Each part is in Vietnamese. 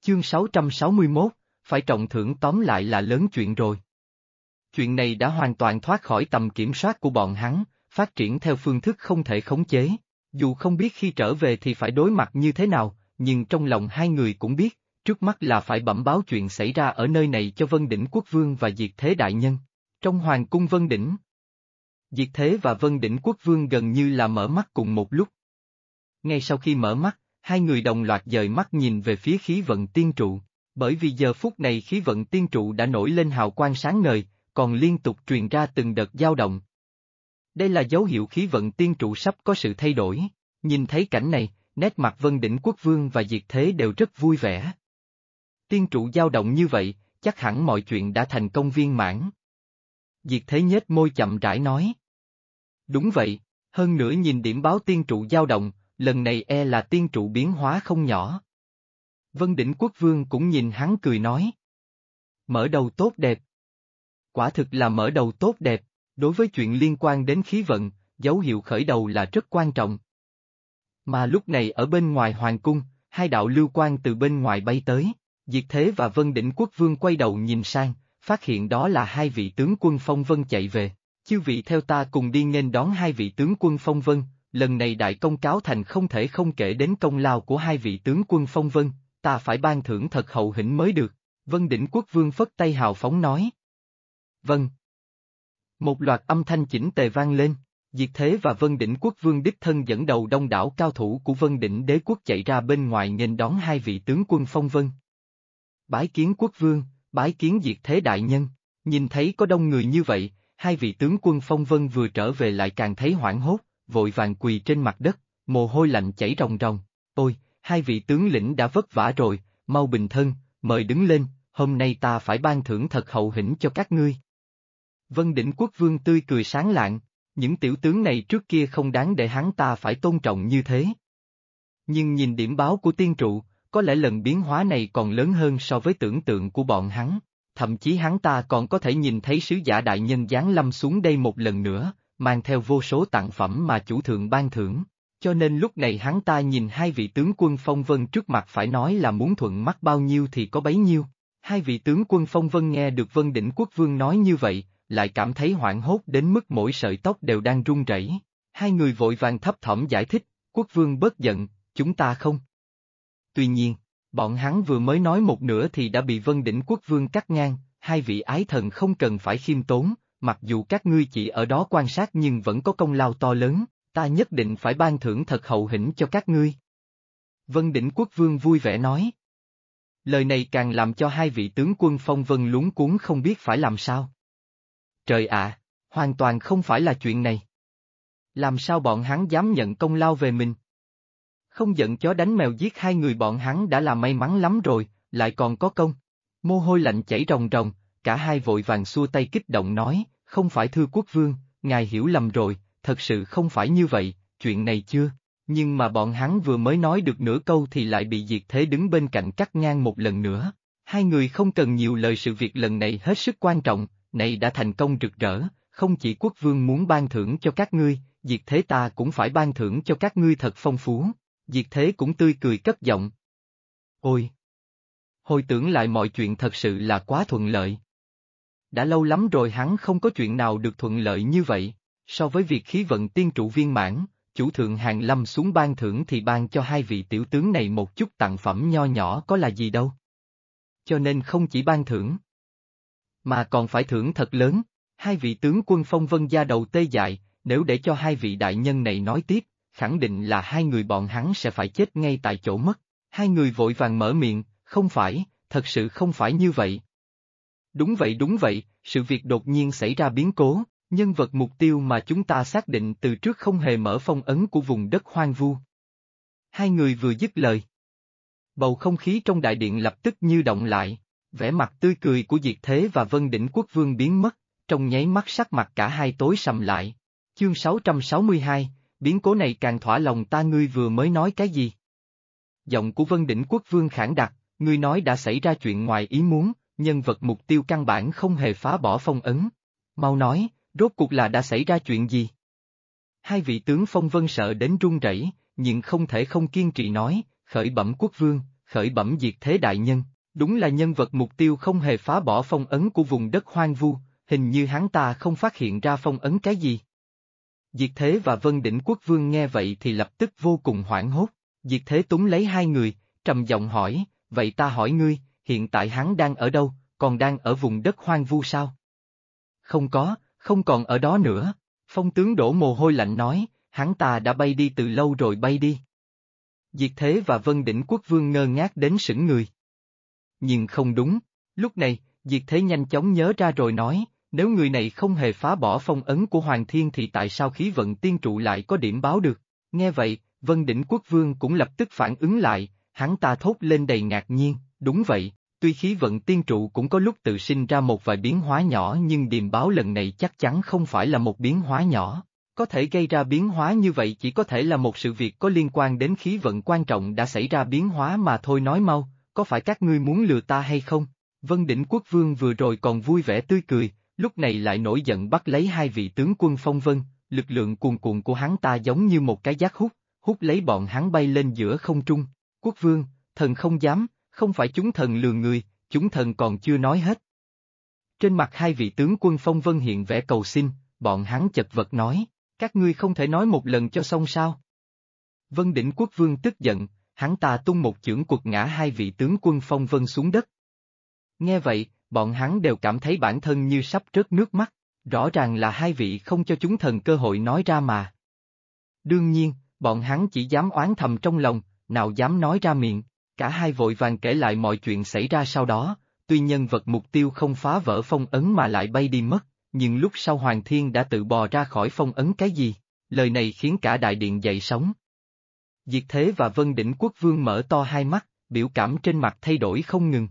Chương 661, phải trọng thưởng tóm lại là lớn chuyện rồi. Chuyện này đã hoàn toàn thoát khỏi tầm kiểm soát của bọn hắn, phát triển theo phương thức không thể khống chế. Dù không biết khi trở về thì phải đối mặt như thế nào, nhưng trong lòng hai người cũng biết, trước mắt là phải bẩm báo chuyện xảy ra ở nơi này cho Vân Đỉnh Quốc Vương và Diệt Thế Đại Nhân. Trong Hoàng cung Vân Đỉnh, Diệt Thế và Vân Đỉnh Quốc Vương gần như là mở mắt cùng một lúc. Ngay sau khi mở mắt, hai người đồng loạt dời mắt nhìn về phía khí vận tiên trụ, bởi vì giờ phút này khí vận tiên trụ đã nổi lên hào quang sáng ngời, còn liên tục truyền ra từng đợt dao động. Đây là dấu hiệu khí vận tiên trụ sắp có sự thay đổi. Nhìn thấy cảnh này, nét mặt Vân Đỉnh Quốc Vương và Diệt Thế đều rất vui vẻ. Tiên trụ dao động như vậy, chắc hẳn mọi chuyện đã thành công viên mãn. Diệt Thế nhếch môi chậm rãi nói. Đúng vậy, hơn nữa nhìn điểm báo tiên trụ dao động, lần này e là tiên trụ biến hóa không nhỏ. Vân Đỉnh Quốc Vương cũng nhìn hắn cười nói. Mở đầu tốt đẹp. Quả thực là mở đầu tốt đẹp, đối với chuyện liên quan đến khí vận, dấu hiệu khởi đầu là rất quan trọng. Mà lúc này ở bên ngoài hoàng cung, hai đạo lưu quang từ bên ngoài bay tới, Diệt Thế và Vân Đỉnh Quốc Vương quay đầu nhìn sang, phát hiện đó là hai vị tướng quân phong vân chạy về. Chư vị theo ta cùng đi nghênh đón hai vị tướng quân phong vân, lần này đại công cáo thành không thể không kể đến công lao của hai vị tướng quân phong vân, ta phải ban thưởng thật hậu hĩnh mới được. Vân Đỉnh Quốc Vương phất tay hào phóng nói. Vâng. Một loạt âm thanh chỉnh tề vang lên, Diệt Thế và Vân Đỉnh Quốc Vương đích thân dẫn đầu đông đảo cao thủ của Vân Đỉnh Đế Quốc chạy ra bên ngoài nghênh đón hai vị tướng quân phong vân. Bái kiến Quốc Vương, bái kiến Diệt Thế Đại Nhân, nhìn thấy có đông người như vậy, hai vị tướng quân phong vân vừa trở về lại càng thấy hoảng hốt, vội vàng quỳ trên mặt đất, mồ hôi lạnh chảy ròng ròng. Ôi, hai vị tướng lĩnh đã vất vả rồi, mau bình thân, mời đứng lên, hôm nay ta phải ban thưởng thật hậu hĩnh cho các ngươi. Vân Đỉnh Quốc Vương tươi cười sáng lạng, những tiểu tướng này trước kia không đáng để hắn ta phải tôn trọng như thế. Nhưng nhìn điểm báo của tiên trụ, có lẽ lần biến hóa này còn lớn hơn so với tưởng tượng của bọn hắn, thậm chí hắn ta còn có thể nhìn thấy sứ giả đại nhân giáng lâm xuống đây một lần nữa, mang theo vô số tặng phẩm mà chủ thượng ban thưởng, cho nên lúc này hắn ta nhìn hai vị tướng quân phong vân trước mặt phải nói là muốn thuận mắt bao nhiêu thì có bấy nhiêu. Hai vị tướng quân phong vân nghe được Vân Đỉnh Quốc Vương nói như vậy, lại cảm thấy hoảng hốt đến mức mỗi sợi tóc đều đang run rẩy. Hai người vội vàng thấp thỏm giải thích, Quốc Vương bớt giận, chúng ta không. Tuy nhiên, bọn hắn vừa mới nói một nửa thì đã bị Vân Đỉnh Quốc Vương cắt ngang, hai vị ái thần không cần phải khiêm tốn, mặc dù các ngươi chỉ ở đó quan sát nhưng vẫn có công lao to lớn, ta nhất định phải ban thưởng thật hậu hĩnh cho các ngươi. Vân Đỉnh Quốc Vương vui vẻ nói. Lời này càng làm cho hai vị tướng quân phong vân luống cuống không biết phải làm sao. Trời ạ, hoàn toàn không phải là chuyện này. Làm sao bọn hắn dám nhận công lao về mình? Không giận chó đánh mèo giết hai người bọn hắn đã là may mắn lắm rồi, lại còn có công. Mồ hôi lạnh chảy ròng ròng, cả hai vội vàng xua tay kích động nói, không phải thưa Quốc Vương, ngài hiểu lầm rồi, thật sự không phải như vậy, chuyện này chưa. Nhưng mà bọn hắn vừa mới nói được nửa câu thì lại bị Diệt Thế đứng bên cạnh cắt ngang một lần nữa. Hai người không cần nhiều lời, sự việc lần này hết sức quan trọng, này đã thành công rực rỡ, không chỉ Quốc Vương muốn ban thưởng cho các ngươi, Diệt Thế ta cũng phải ban thưởng cho các ngươi thật phong phú. Diệt Thế cũng tươi cười cất giọng. Ôi! Hồi tưởng lại mọi chuyện thật sự là quá thuận lợi. Đã lâu lắm rồi hắn không có chuyện nào được thuận lợi như vậy, so với việc khí vận tiên trụ viên mãn, chủ thượng hàng lâm xuống ban thưởng thì ban cho hai vị tiểu tướng này một chút tặng phẩm nho nhỏ có là gì đâu. Cho nên không chỉ ban thưởng, mà còn phải thưởng thật lớn, hai vị tướng quân phong vân da đầu tê dại, nếu để cho hai vị đại nhân này nói tiếp, khẳng định là hai người bọn hắn sẽ phải chết ngay tại chỗ mất. Hai người vội vàng mở miệng, không phải, thật sự không phải như vậy. Đúng vậy, sự việc đột nhiên xảy ra biến cố, nhân vật mục tiêu mà chúng ta xác định từ trước không hề mở phong ấn của vùng đất hoang vu. Hai người vừa dứt lời, bầu không khí trong đại điện lập tức như động lại, vẻ mặt tươi cười của Diệt Thế và Vân Đỉnh Quốc Vương biến mất, trong nháy mắt sắc mặt cả hai tối sầm lại. Chương 662, biến cố này càng thỏa lòng ta. Ngươi vừa mới nói cái gì? Giọng của Vân Đỉnh Quốc Vương khản đặc, ngươi nói đã xảy ra chuyện ngoài ý muốn, nhân vật mục tiêu căn bản không hề phá bỏ phong ấn. Mau nói, rốt cuộc là đã xảy ra chuyện gì? Hai vị tướng phong vân sợ đến run rẩy, nhưng không thể không kiên trì nói, khởi bẩm Quốc Vương, khởi bẩm Diệt Thế đại nhân, đúng là nhân vật mục tiêu không hề phá bỏ phong ấn của vùng đất hoang vu, hình như hắn ta không phát hiện ra phong ấn cái gì. Diệt Thế và Vân Đỉnh Quốc Vương nghe vậy thì lập tức vô cùng hoảng hốt, Diệt Thế túm lấy hai người, trầm giọng hỏi, vậy ta hỏi ngươi, hiện tại hắn đang ở đâu, còn đang ở vùng đất hoang vu sao? Không có, không còn ở đó nữa, Phong tướng đổ mồ hôi lạnh nói, hắn ta đã bay đi từ lâu rồi bay đi. Diệt Thế và Vân Đỉnh Quốc Vương ngơ ngác đến sững người. Nhưng không đúng, lúc này, Diệt Thế nhanh chóng nhớ ra rồi nói, nếu người này không hề phá bỏ phong ấn của Hoàng Thiên thì tại sao khí vận tiên trụ lại có điểm báo được? Nghe vậy, Vân Đỉnh Quốc Vương cũng lập tức phản ứng lại, hắn ta thốt lên đầy ngạc nhiên, đúng vậy, tuy khí vận tiên trụ cũng có lúc tự sinh ra một vài biến hóa nhỏ nhưng điềm báo lần này chắc chắn không phải là một biến hóa nhỏ. Có thể gây ra biến hóa như vậy chỉ có thể là một sự việc có liên quan đến khí vận quan trọng đã xảy ra biến hóa mà thôi, nói mau, có phải các ngươi muốn lừa ta hay không? Vân Đỉnh Quốc Vương vừa rồi còn vui vẻ tươi cười, lúc này lại nổi giận bắt lấy hai vị tướng quân phong vân, lực lượng cuồn cuộn của hắn ta giống như một cái giác hút, hút lấy bọn hắn bay lên giữa không trung. Quốc Vương, thần không dám, không phải chúng thần lừa người, chúng thần còn chưa nói hết. Trên mặt hai vị tướng quân phong vân hiện vẻ cầu xin, bọn hắn chật vật nói, các ngươi không thể nói một lần cho xong sao? Vân Đỉnh Quốc Vương tức giận, hắn ta tung một chưởng quật ngã hai vị tướng quân phong vân xuống đất. Nghe vậy, bọn hắn đều cảm thấy bản thân như sắp rớt nước mắt, rõ ràng là hai vị không cho chúng thần cơ hội nói ra mà. Đương nhiên, bọn hắn chỉ dám oán thầm trong lòng, nào dám nói ra miệng, cả hai vội vàng kể lại mọi chuyện xảy ra sau đó, tuy nhân vật mục tiêu không phá vỡ phong ấn mà lại bay đi mất, nhưng lúc sau Hoàng Thiên đã tự bò ra khỏi phong ấn cái gì, lời này khiến cả đại điện dậy sóng. Diệt Thế và Vân Đỉnh Quốc Vương mở to hai mắt, biểu cảm trên mặt thay đổi không ngừng.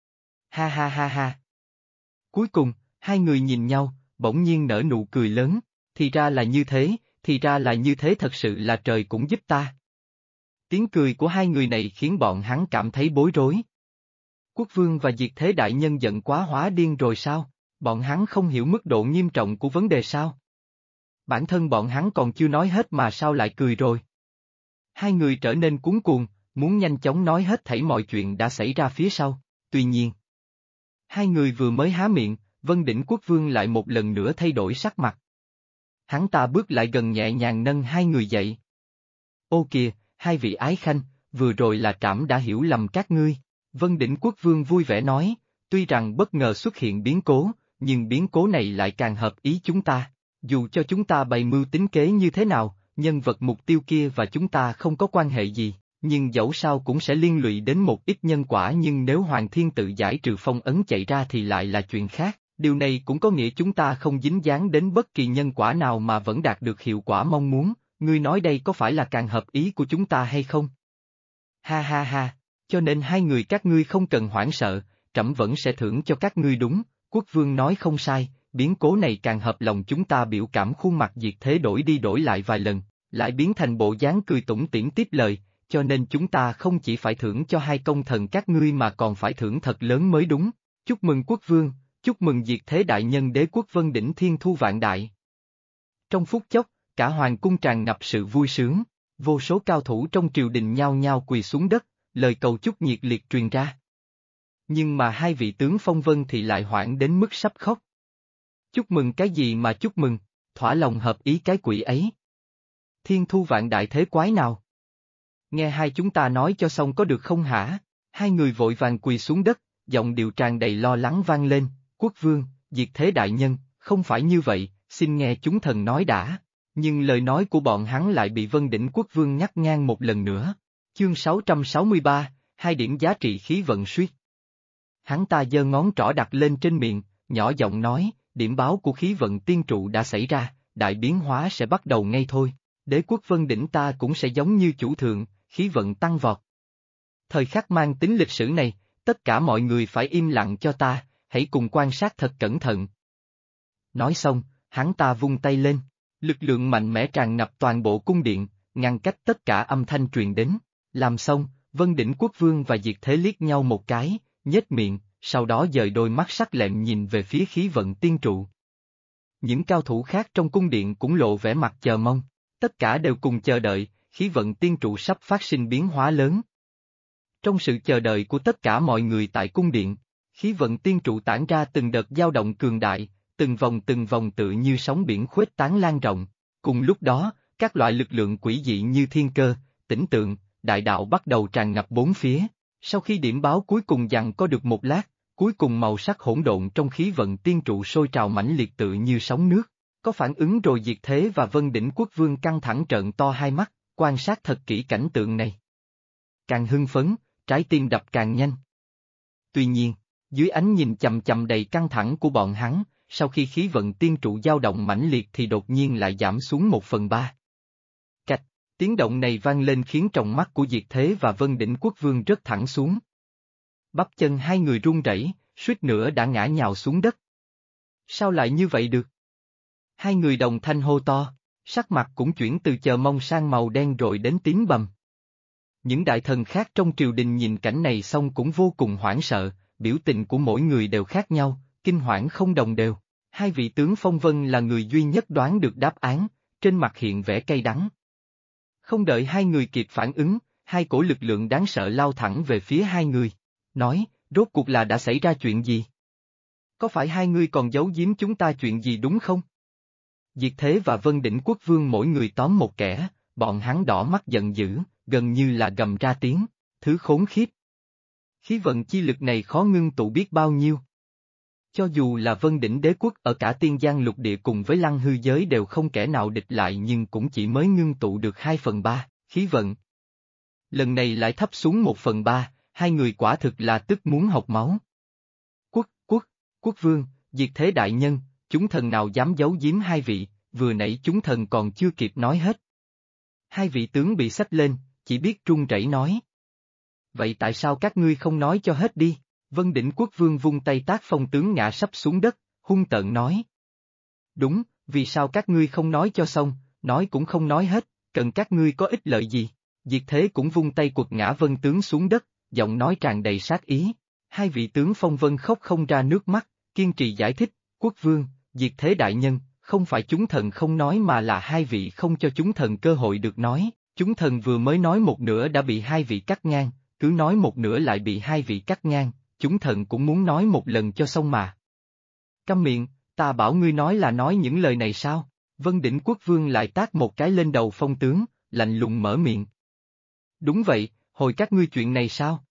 Ha ha ha ha. Cuối cùng, hai người nhìn nhau, bỗng nhiên nở nụ cười lớn, thì ra là như thế, thì ra là như thế, thật sự là trời cũng giúp ta. Tiếng cười của hai người này khiến bọn hắn cảm thấy bối rối. Quốc Vương và Diệt Thế đại nhân giận quá hóa điên rồi sao? Bọn hắn không hiểu mức độ nghiêm trọng của vấn đề sao? Bản thân bọn hắn còn chưa nói hết mà sao lại cười rồi? Hai người trở nên cuống cuồng, muốn nhanh chóng nói hết thảy mọi chuyện đã xảy ra phía sau, tuy nhiên. Hai người vừa mới há miệng, Vân Đỉnh Quốc Vương lại một lần nữa thay đổi sắc mặt. Hắn ta bước lại gần nhẹ nhàng nâng hai người dậy. Ô kìa, hai vị ái khanh, vừa rồi là trẫm đã hiểu lầm các ngươi. Vân Đỉnh Quốc Vương vui vẻ nói, tuy rằng bất ngờ xuất hiện biến cố, nhưng biến cố này lại càng hợp ý chúng ta. Dù cho chúng ta bày mưu tính kế như thế nào, nhân vật mục tiêu kia và chúng ta không có quan hệ gì, nhưng dẫu sao cũng sẽ liên lụy đến một ít nhân quả, nhưng nếu Hoàng Thiên tự giải trừ phong ấn chạy ra thì lại là chuyện khác. Điều này cũng có nghĩa chúng ta không dính dáng đến bất kỳ nhân quả nào mà vẫn đạt được hiệu quả mong muốn, ngươi nói đây có phải là càng hợp ý của chúng ta hay không? Ha ha ha, cho nên hai người các ngươi không cần hoảng sợ, trẫm vẫn sẽ thưởng cho các ngươi đúng, Quốc Vương nói không sai, biến cố này càng hợp lòng chúng ta, biểu cảm khuôn mặt Diệt Thế đổi đi đổi lại vài lần, lại biến thành bộ dáng cười tủm tỉm tiếp lời, cho nên chúng ta không chỉ phải thưởng cho hai công thần các ngươi mà còn phải thưởng thật lớn mới đúng, chúc mừng Quốc Vương. Chúc mừng Diệt Thế đại nhân, đế quốc Vân Đỉnh Thiên Thu vạn đại. Trong phút chốc, cả hoàng cung tràn ngập sự vui sướng, vô số cao thủ trong triều đình nhao nhao quỳ xuống đất, lời cầu chúc nhiệt liệt truyền ra. Nhưng mà hai vị tướng phong vân thì lại hoảng đến mức sắp khóc. Chúc mừng cái gì mà chúc mừng, thỏa lòng hợp ý cái quỷ ấy. Thiên Thu vạn đại thế quái nào? Nghe hai chúng ta nói cho xong có được không hả? Hai người vội vàng quỳ xuống đất, giọng điệu tràn đầy lo lắng vang lên. Quốc Vương, Diệt Thế đại nhân, không phải như vậy, xin nghe chúng thần nói đã. Nhưng lời nói của bọn hắn lại bị Vân Đỉnh Quốc Vương ngắt ngang một lần nữa. Chương 663, hai điểm giá trị khí vận suýt. Hắn ta giơ ngón trỏ đặt lên trên miệng, nhỏ giọng nói, điểm báo của khí vận tiên trụ đã xảy ra, đại biến hóa sẽ bắt đầu ngay thôi. Đế quốc Vân Đỉnh ta cũng sẽ giống như chủ thượng, khí vận tăng vọt. Thời khắc mang tính lịch sử này, tất cả mọi người phải im lặng cho ta. Hãy cùng quan sát thật cẩn thận. Nói xong, hắn ta vung tay lên, lực lượng mạnh mẽ tràn ngập toàn bộ cung điện, ngăn cách tất cả âm thanh truyền đến. Làm xong, Vân Đỉnh Quốc Vương và Diệt Thế liếc nhau một cái, nhếch miệng, sau đó dời đôi mắt sắc lẹm nhìn về phía khí vận tiên trụ. Những cao thủ khác trong cung điện cũng lộ vẻ mặt chờ mong, tất cả đều cùng chờ đợi, khí vận tiên trụ sắp phát sinh biến hóa lớn. Trong sự chờ đợi của tất cả mọi người tại cung điện, khí vận tiên trụ tản ra từng đợt dao động cường đại, từng vòng tự như sóng biển khuếch tán lan rộng. Cùng lúc đó, các loại lực lượng quỷ dị như thiên cơ, tĩnh tượng, đại đạo bắt đầu tràn ngập bốn phía. Sau khi điểm báo cuối cùng giằng có được một lát, cuối cùng màu sắc hỗn độn trong khí vận tiên trụ sôi trào mãnh liệt tự như sóng nước. Có phản ứng rồi Diệt Thế và Vân Đỉnh Quốc Vương căng thẳng trợn to hai mắt, quan sát thật kỹ cảnh tượng này. Càng hưng phấn, trái tim đập càng nhanh. Tuy nhiên, dưới ánh nhìn chằm chằm đầy căng thẳng của bọn hắn, sau khi khí vận tiên trụ dao động mãnh liệt thì đột nhiên lại giảm xuống 1/3. Cạch, tiếng động này vang lên khiến tròng mắt của Diệt Thế và Vân Đỉnh Quốc Vương rớt thẳng xuống. Bắp chân hai người run rẩy, suýt nữa đã ngã nhào xuống đất. Sao lại như vậy được? Hai người đồng thanh hô to, sắc mặt cũng chuyển từ chờ mong sang màu đen rồi đến tím bầm. Những đại thần khác trong triều đình nhìn cảnh này xong cũng vô cùng hoảng sợ, biểu tình của mỗi người đều khác nhau, kinh hoảng không đồng đều. Hai vị tướng phong vân là người duy nhất đoán được đáp án, trên mặt hiện vẻ cay đắng. Không đợi hai người kịp phản ứng, hai cổ lực lượng đáng sợ lao thẳng về phía hai người. Nói, rốt cuộc là đã xảy ra chuyện gì? Có phải hai người còn giấu giếm chúng ta chuyện gì đúng không? Diệt Thế và Vân Đỉnh Quốc Vương mỗi người tóm một kẻ, bọn hắn đỏ mắt giận dữ, gần như là gầm ra tiếng, thứ khốn khiếp. Khí vận chi lực này khó ngưng tụ biết bao nhiêu. Cho dù là Vân Đỉnh Đế Quốc ở cả Tiên Giang lục địa cùng với Lăng Hư giới đều không kẻ nào địch lại nhưng cũng chỉ mới ngưng tụ được 2/3, khí vận. Lần này lại thấp xuống 1/3, hai người quả thực là tức muốn học máu. Quốc vương, Diệt Thế đại nhân, chúng thần nào dám giấu giếm hai vị, vừa nãy chúng thần còn chưa kịp nói hết. Hai vị tướng bị xách lên, chỉ biết run rẩy nói. Vậy tại sao các ngươi không nói cho hết đi? Vân Đỉnh Quốc Vương vung tay tát Phong tướng ngã sắp xuống đất, hung tợn nói. Đúng, vì sao các ngươi không nói cho xong, nói cũng không nói hết, cần các ngươi có ích lợi gì? Diệt Thế cũng vung tay quật ngã Vân tướng xuống đất, giọng nói tràn đầy sát ý. Hai vị tướng Phong Vân khóc không ra nước mắt, kiên trì giải thích, Quốc Vương, Diệt Thế đại nhân, không phải chúng thần không nói mà là hai vị không cho chúng thần cơ hội được nói, chúng thần vừa mới nói một nửa đã bị hai vị cắt ngang, cứ nói một nửa lại bị hai vị cắt ngang, chúng thần cũng muốn nói một lần cho xong mà. Câm miệng, ta bảo ngươi nói là nói những lời này sao? Vân Đỉnh Quốc Vương lại tát một cái lên đầu Phong tướng, lạnh lùng mở miệng. Đúng vậy, hồi các ngươi chuyện này sao?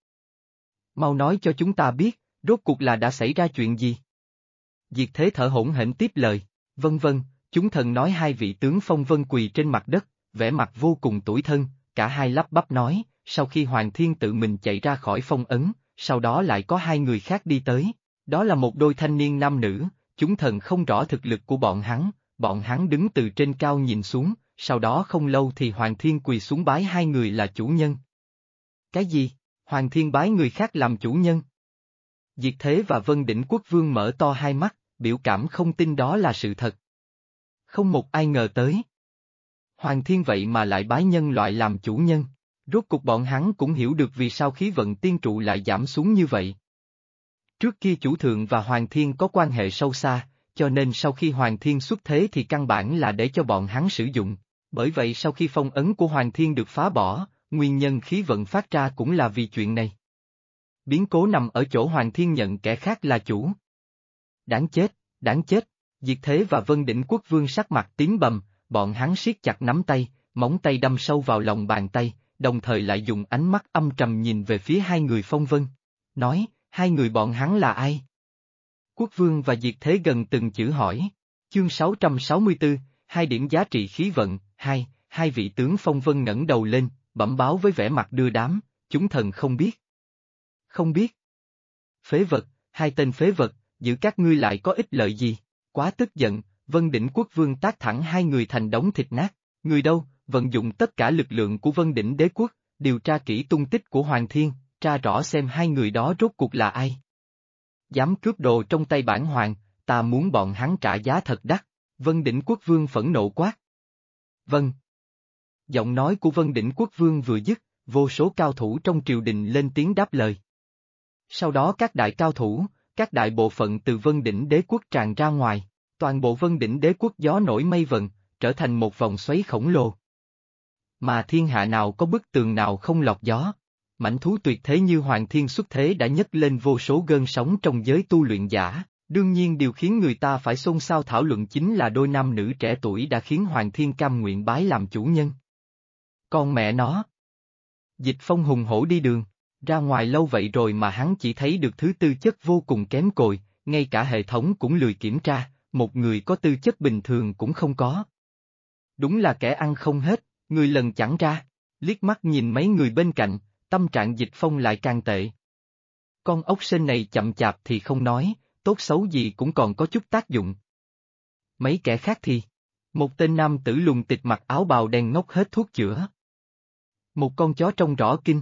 Mau nói cho chúng ta biết, rốt cuộc là đã xảy ra chuyện gì? Diệt Thế thở hổn hển tiếp lời, vân, chúng thần nói hai vị tướng Phong Vân quỳ trên mặt đất, vẻ mặt vô cùng tủi thân, cả hai lắp bắp nói, sau khi Hoàng Thiên tự mình chạy ra khỏi phong ấn, sau đó lại có hai người khác đi tới, đó là một đôi thanh niên nam nữ, chúng thần không rõ thực lực của bọn hắn đứng từ trên cao nhìn xuống, sau đó không lâu thì Hoàng Thiên quỳ xuống bái hai người là chủ nhân. Cái gì? Hoàng Thiên bái người khác làm chủ nhân? Diệt Thế và Vân Đỉnh Quốc Vương mở to hai mắt, biểu cảm không tin đó là sự thật. Không một ai ngờ tới. Hoàng Thiên vậy mà lại bái nhân loại làm chủ nhân, rốt cuộc bọn hắn cũng hiểu được vì sao khí vận tiên trụ lại giảm xuống như vậy. Trước kia chủ thượng và Hoàng Thiên có quan hệ sâu xa, cho nên sau khi Hoàng Thiên xuất thế thì căn bản là để cho bọn hắn sử dụng, bởi vậy sau khi phong ấn của Hoàng Thiên được phá bỏ, nguyên nhân khí vận phát ra cũng là vì chuyện này. Biến cố nằm ở chỗ Hoàng Thiên nhận kẻ khác là chủ. Đáng chết, Diệt Thế và Vân Đỉnh Quốc Vương sắc mặt tím bầm, bọn hắn siết chặt nắm tay, móng tay đâm sâu vào lòng bàn tay, đồng thời lại dùng ánh mắt âm trầm nhìn về phía hai người Phong Vân. Nói, hai người bọn hắn là ai? Quốc Vương và Diệt Thế gần từng chữ hỏi. Chương 664, hai điểm giá trị khí vận, hai vị tướng Phong Vân ngẩng đầu lên, bẩm báo với vẻ mặt đưa đám, chúng thần không biết. Không biết. Phế vật, hai tên phế vật, giữ các ngươi lại có ích lợi gì? Quá tức giận, Vân Đỉnh Quốc Vương tát thẳng hai người thành đống thịt nát. Người đâu, vận dụng tất cả lực lượng của Vân Đỉnh Đế Quốc, điều tra kỹ tung tích của Hoàng Thiên, tra rõ xem hai người đó rốt cuộc là ai. Dám cướp đồ trong tay bản hoàng, ta muốn bọn hắn trả giá thật đắt. Vân Đỉnh Quốc Vương phẫn nộ quát. Vâng. Giọng nói của Vân Đỉnh Quốc Vương vừa dứt, vô số cao thủ trong triều đình lên tiếng đáp lời. Sau đó các đại cao thủ, các đại bộ phận từ Vân Đỉnh Đế Quốc tràn ra ngoài, toàn bộ Vân Đỉnh Đế Quốc gió nổi mây vần, trở thành một vòng xoáy khổng lồ. Mà thiên hạ nào có bức tường nào không lọt gió. Mãnh thú tuyệt thế như Hoàng Thiên xuất thế đã nhấc lên vô số gợn sóng trong giới tu luyện giả, đương nhiên điều khiến người ta phải xôn xao thảo luận chính là đôi nam nữ trẻ tuổi đã khiến Hoàng Thiên cam nguyện bái làm chủ nhân. Con mẹ nó! Dịch Phong hùng hổ đi đường, ra ngoài lâu vậy rồi mà hắn chỉ thấy được thứ tư chất vô cùng kém cỏi, ngay cả hệ thống cũng lười kiểm tra, một người có tư chất bình thường cũng không có. Đúng là kẻ ăn không hết, người lần chẳng ra, liếc mắt nhìn mấy người bên cạnh, tâm trạng Dịch Phong lại càng tệ. Con ốc sên này chậm chạp thì không nói, tốt xấu gì cũng còn có chút tác dụng. Mấy kẻ khác thì, một tên nam tử lùn tịt mặc áo bào đen ngốc hết thuốc chữa. Một con chó trông rõ kinh.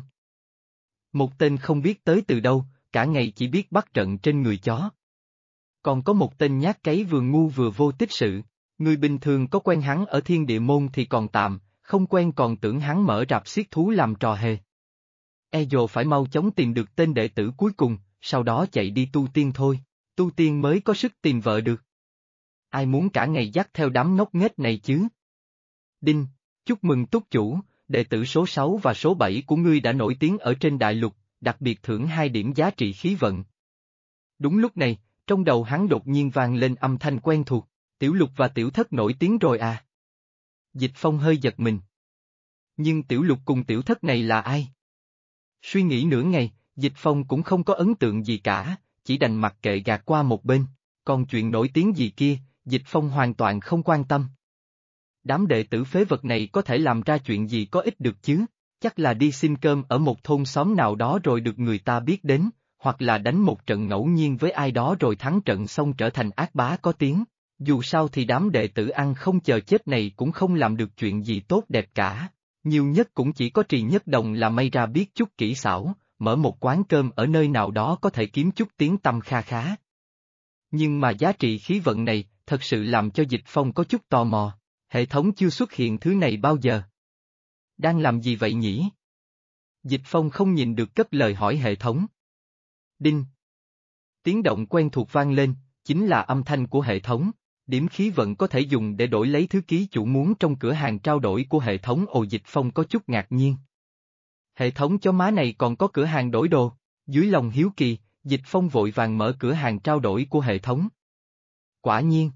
Một tên không biết tới từ đâu, cả ngày chỉ biết bắt trận trên người chó. Còn có một tên nhát cấy vừa ngu vừa vô tích sự, người bình thường có quen hắn ở Thiên Địa Môn thì còn tạm, không quen còn tưởng hắn mở rạp xiết thú làm trò hề. E dồ phải mau chóng tìm được tên đệ tử cuối cùng, sau đó chạy đi tu tiên thôi, tu tiên mới có sức tìm vợ được. Ai muốn cả ngày dắt theo đám ngốc nghếch này chứ? Đinh, chúc mừng túc chủ, đệ tử số 6 và số 7 của ngươi đã nổi tiếng ở trên đại lục, đặc biệt thưởng 2 điểm giá trị khí vận. Đúng lúc này, trong đầu hắn đột nhiên vang lên âm thanh quen thuộc, Tiểu Lục và Tiểu Thất nổi tiếng rồi à? Dịch Phong hơi giật mình. Nhưng Tiểu Lục cùng Tiểu Thất này là ai? Suy nghĩ nửa ngày, Dịch Phong cũng không có ấn tượng gì cả, chỉ đành mặc kệ gạt qua một bên, còn chuyện nổi tiếng gì kia, Dịch Phong hoàn toàn không quan tâm. Đám đệ tử phế vật này có thể làm ra chuyện gì có ích được chứ, chắc là đi xin cơm ở một thôn xóm nào đó rồi được người ta biết đến, hoặc là đánh một trận ngẫu nhiên với ai đó rồi thắng trận xong trở thành ác bá có tiếng. Dù sao thì đám đệ tử ăn không chờ chết này cũng không làm được chuyện gì tốt đẹp cả, nhiều nhất cũng chỉ có Trì Nhất Đồng là may ra biết chút kỹ xảo, mở một quán cơm ở nơi nào đó có thể kiếm chút tiếng tăm kha khá. Nhưng mà giá trị khí vận này, thật sự làm cho Dịch Phong có chút tò mò, hệ thống chưa xuất hiện thứ này bao giờ. Đang làm gì vậy nhỉ? Dịch Phong không nhìn được cất lời hỏi hệ thống. Đinh. Tiếng động quen thuộc vang lên, chính là âm thanh của hệ thống. Điểm khí vận có thể dùng để đổi lấy thứ ký chủ muốn trong cửa hàng trao đổi của hệ thống. Ồ, Dịch Phong có chút ngạc nhiên. Hệ thống chó má này còn có cửa hàng đổi đồ, dưới lòng hiếu kỳ, Dịch Phong vội vàng mở cửa hàng trao đổi của hệ thống. Quả nhiên.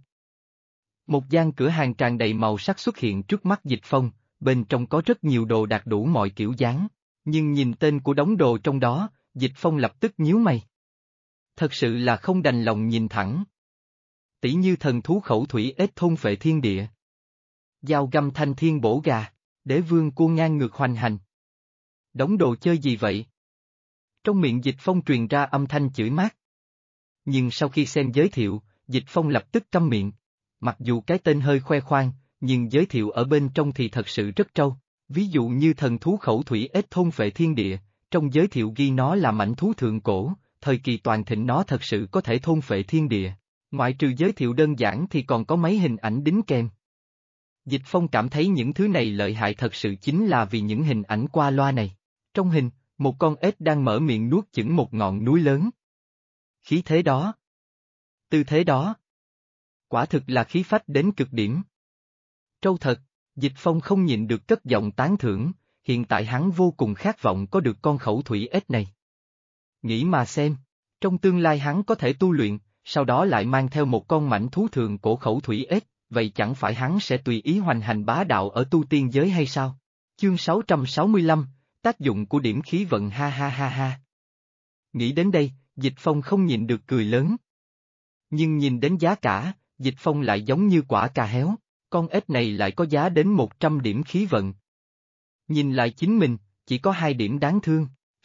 Một gian cửa hàng tràn đầy màu sắc xuất hiện trước mắt Dịch Phong, bên trong có rất nhiều đồ đạt đủ mọi kiểu dáng, nhưng nhìn tên của đống đồ trong đó, Dịch Phong lập tức nhíu mày. Thật sự là không đành lòng nhìn thẳng. Tỷ như thần thú khẩu thủy ếch thôn phệ thiên địa. Dao găm thanh thiên bổ gà, đế vương cua ngang ngược hoành hành. Đống đồ chơi gì vậy? Trong miệng Dịch Phong truyền ra âm thanh chửi mát. Nhưng sau khi xem giới thiệu, Dịch Phong lập tức câm miệng. Mặc dù cái tên hơi khoe khoang, nhưng giới thiệu ở bên trong thì thật sự rất trâu. Ví dụ như thần thú khẩu thủy ếch thôn phệ thiên địa, trong giới thiệu ghi nó là mãnh thú thượng cổ, thời kỳ toàn thịnh nó thật sự có thể thôn phệ thiên địa. Ngoại trừ giới thiệu đơn giản thì còn có mấy hình ảnh đính kèm. Dịch Phong cảm thấy những thứ này lợi hại thật sự chính là vì những hình ảnh qua loa này. Trong hình, một con ếch đang mở miệng nuốt chửng một ngọn núi lớn. Khí thế đó. Tư thế đó. Quả thực là khí phách đến cực điểm. Trâu thật, Dịch Phong không nhịn được cất giọng tán thưởng, hiện tại hắn vô cùng khát vọng có được con khẩu thủy ếch này. Nghĩ mà xem, trong tương lai hắn có thể tu luyện, sau đó lại mang theo một con mãnh thú thường cổ khẩu thủy ếch, vậy chẳng phải hắn sẽ tùy ý hoành hành bá đạo ở tu tiên giới hay sao? Chương 665, tác dụng của điểm khí vận ha ha ha ha. Nghĩ đến đây, Dịch Phong không nhịn được cười lớn. Nhưng nhìn đến giá cả, Dịch Phong lại giống như quả cà héo, con ếch này lại có giá đến 100 điểm khí vận. Nhìn lại chính mình, chỉ có 2 điểm đáng thương,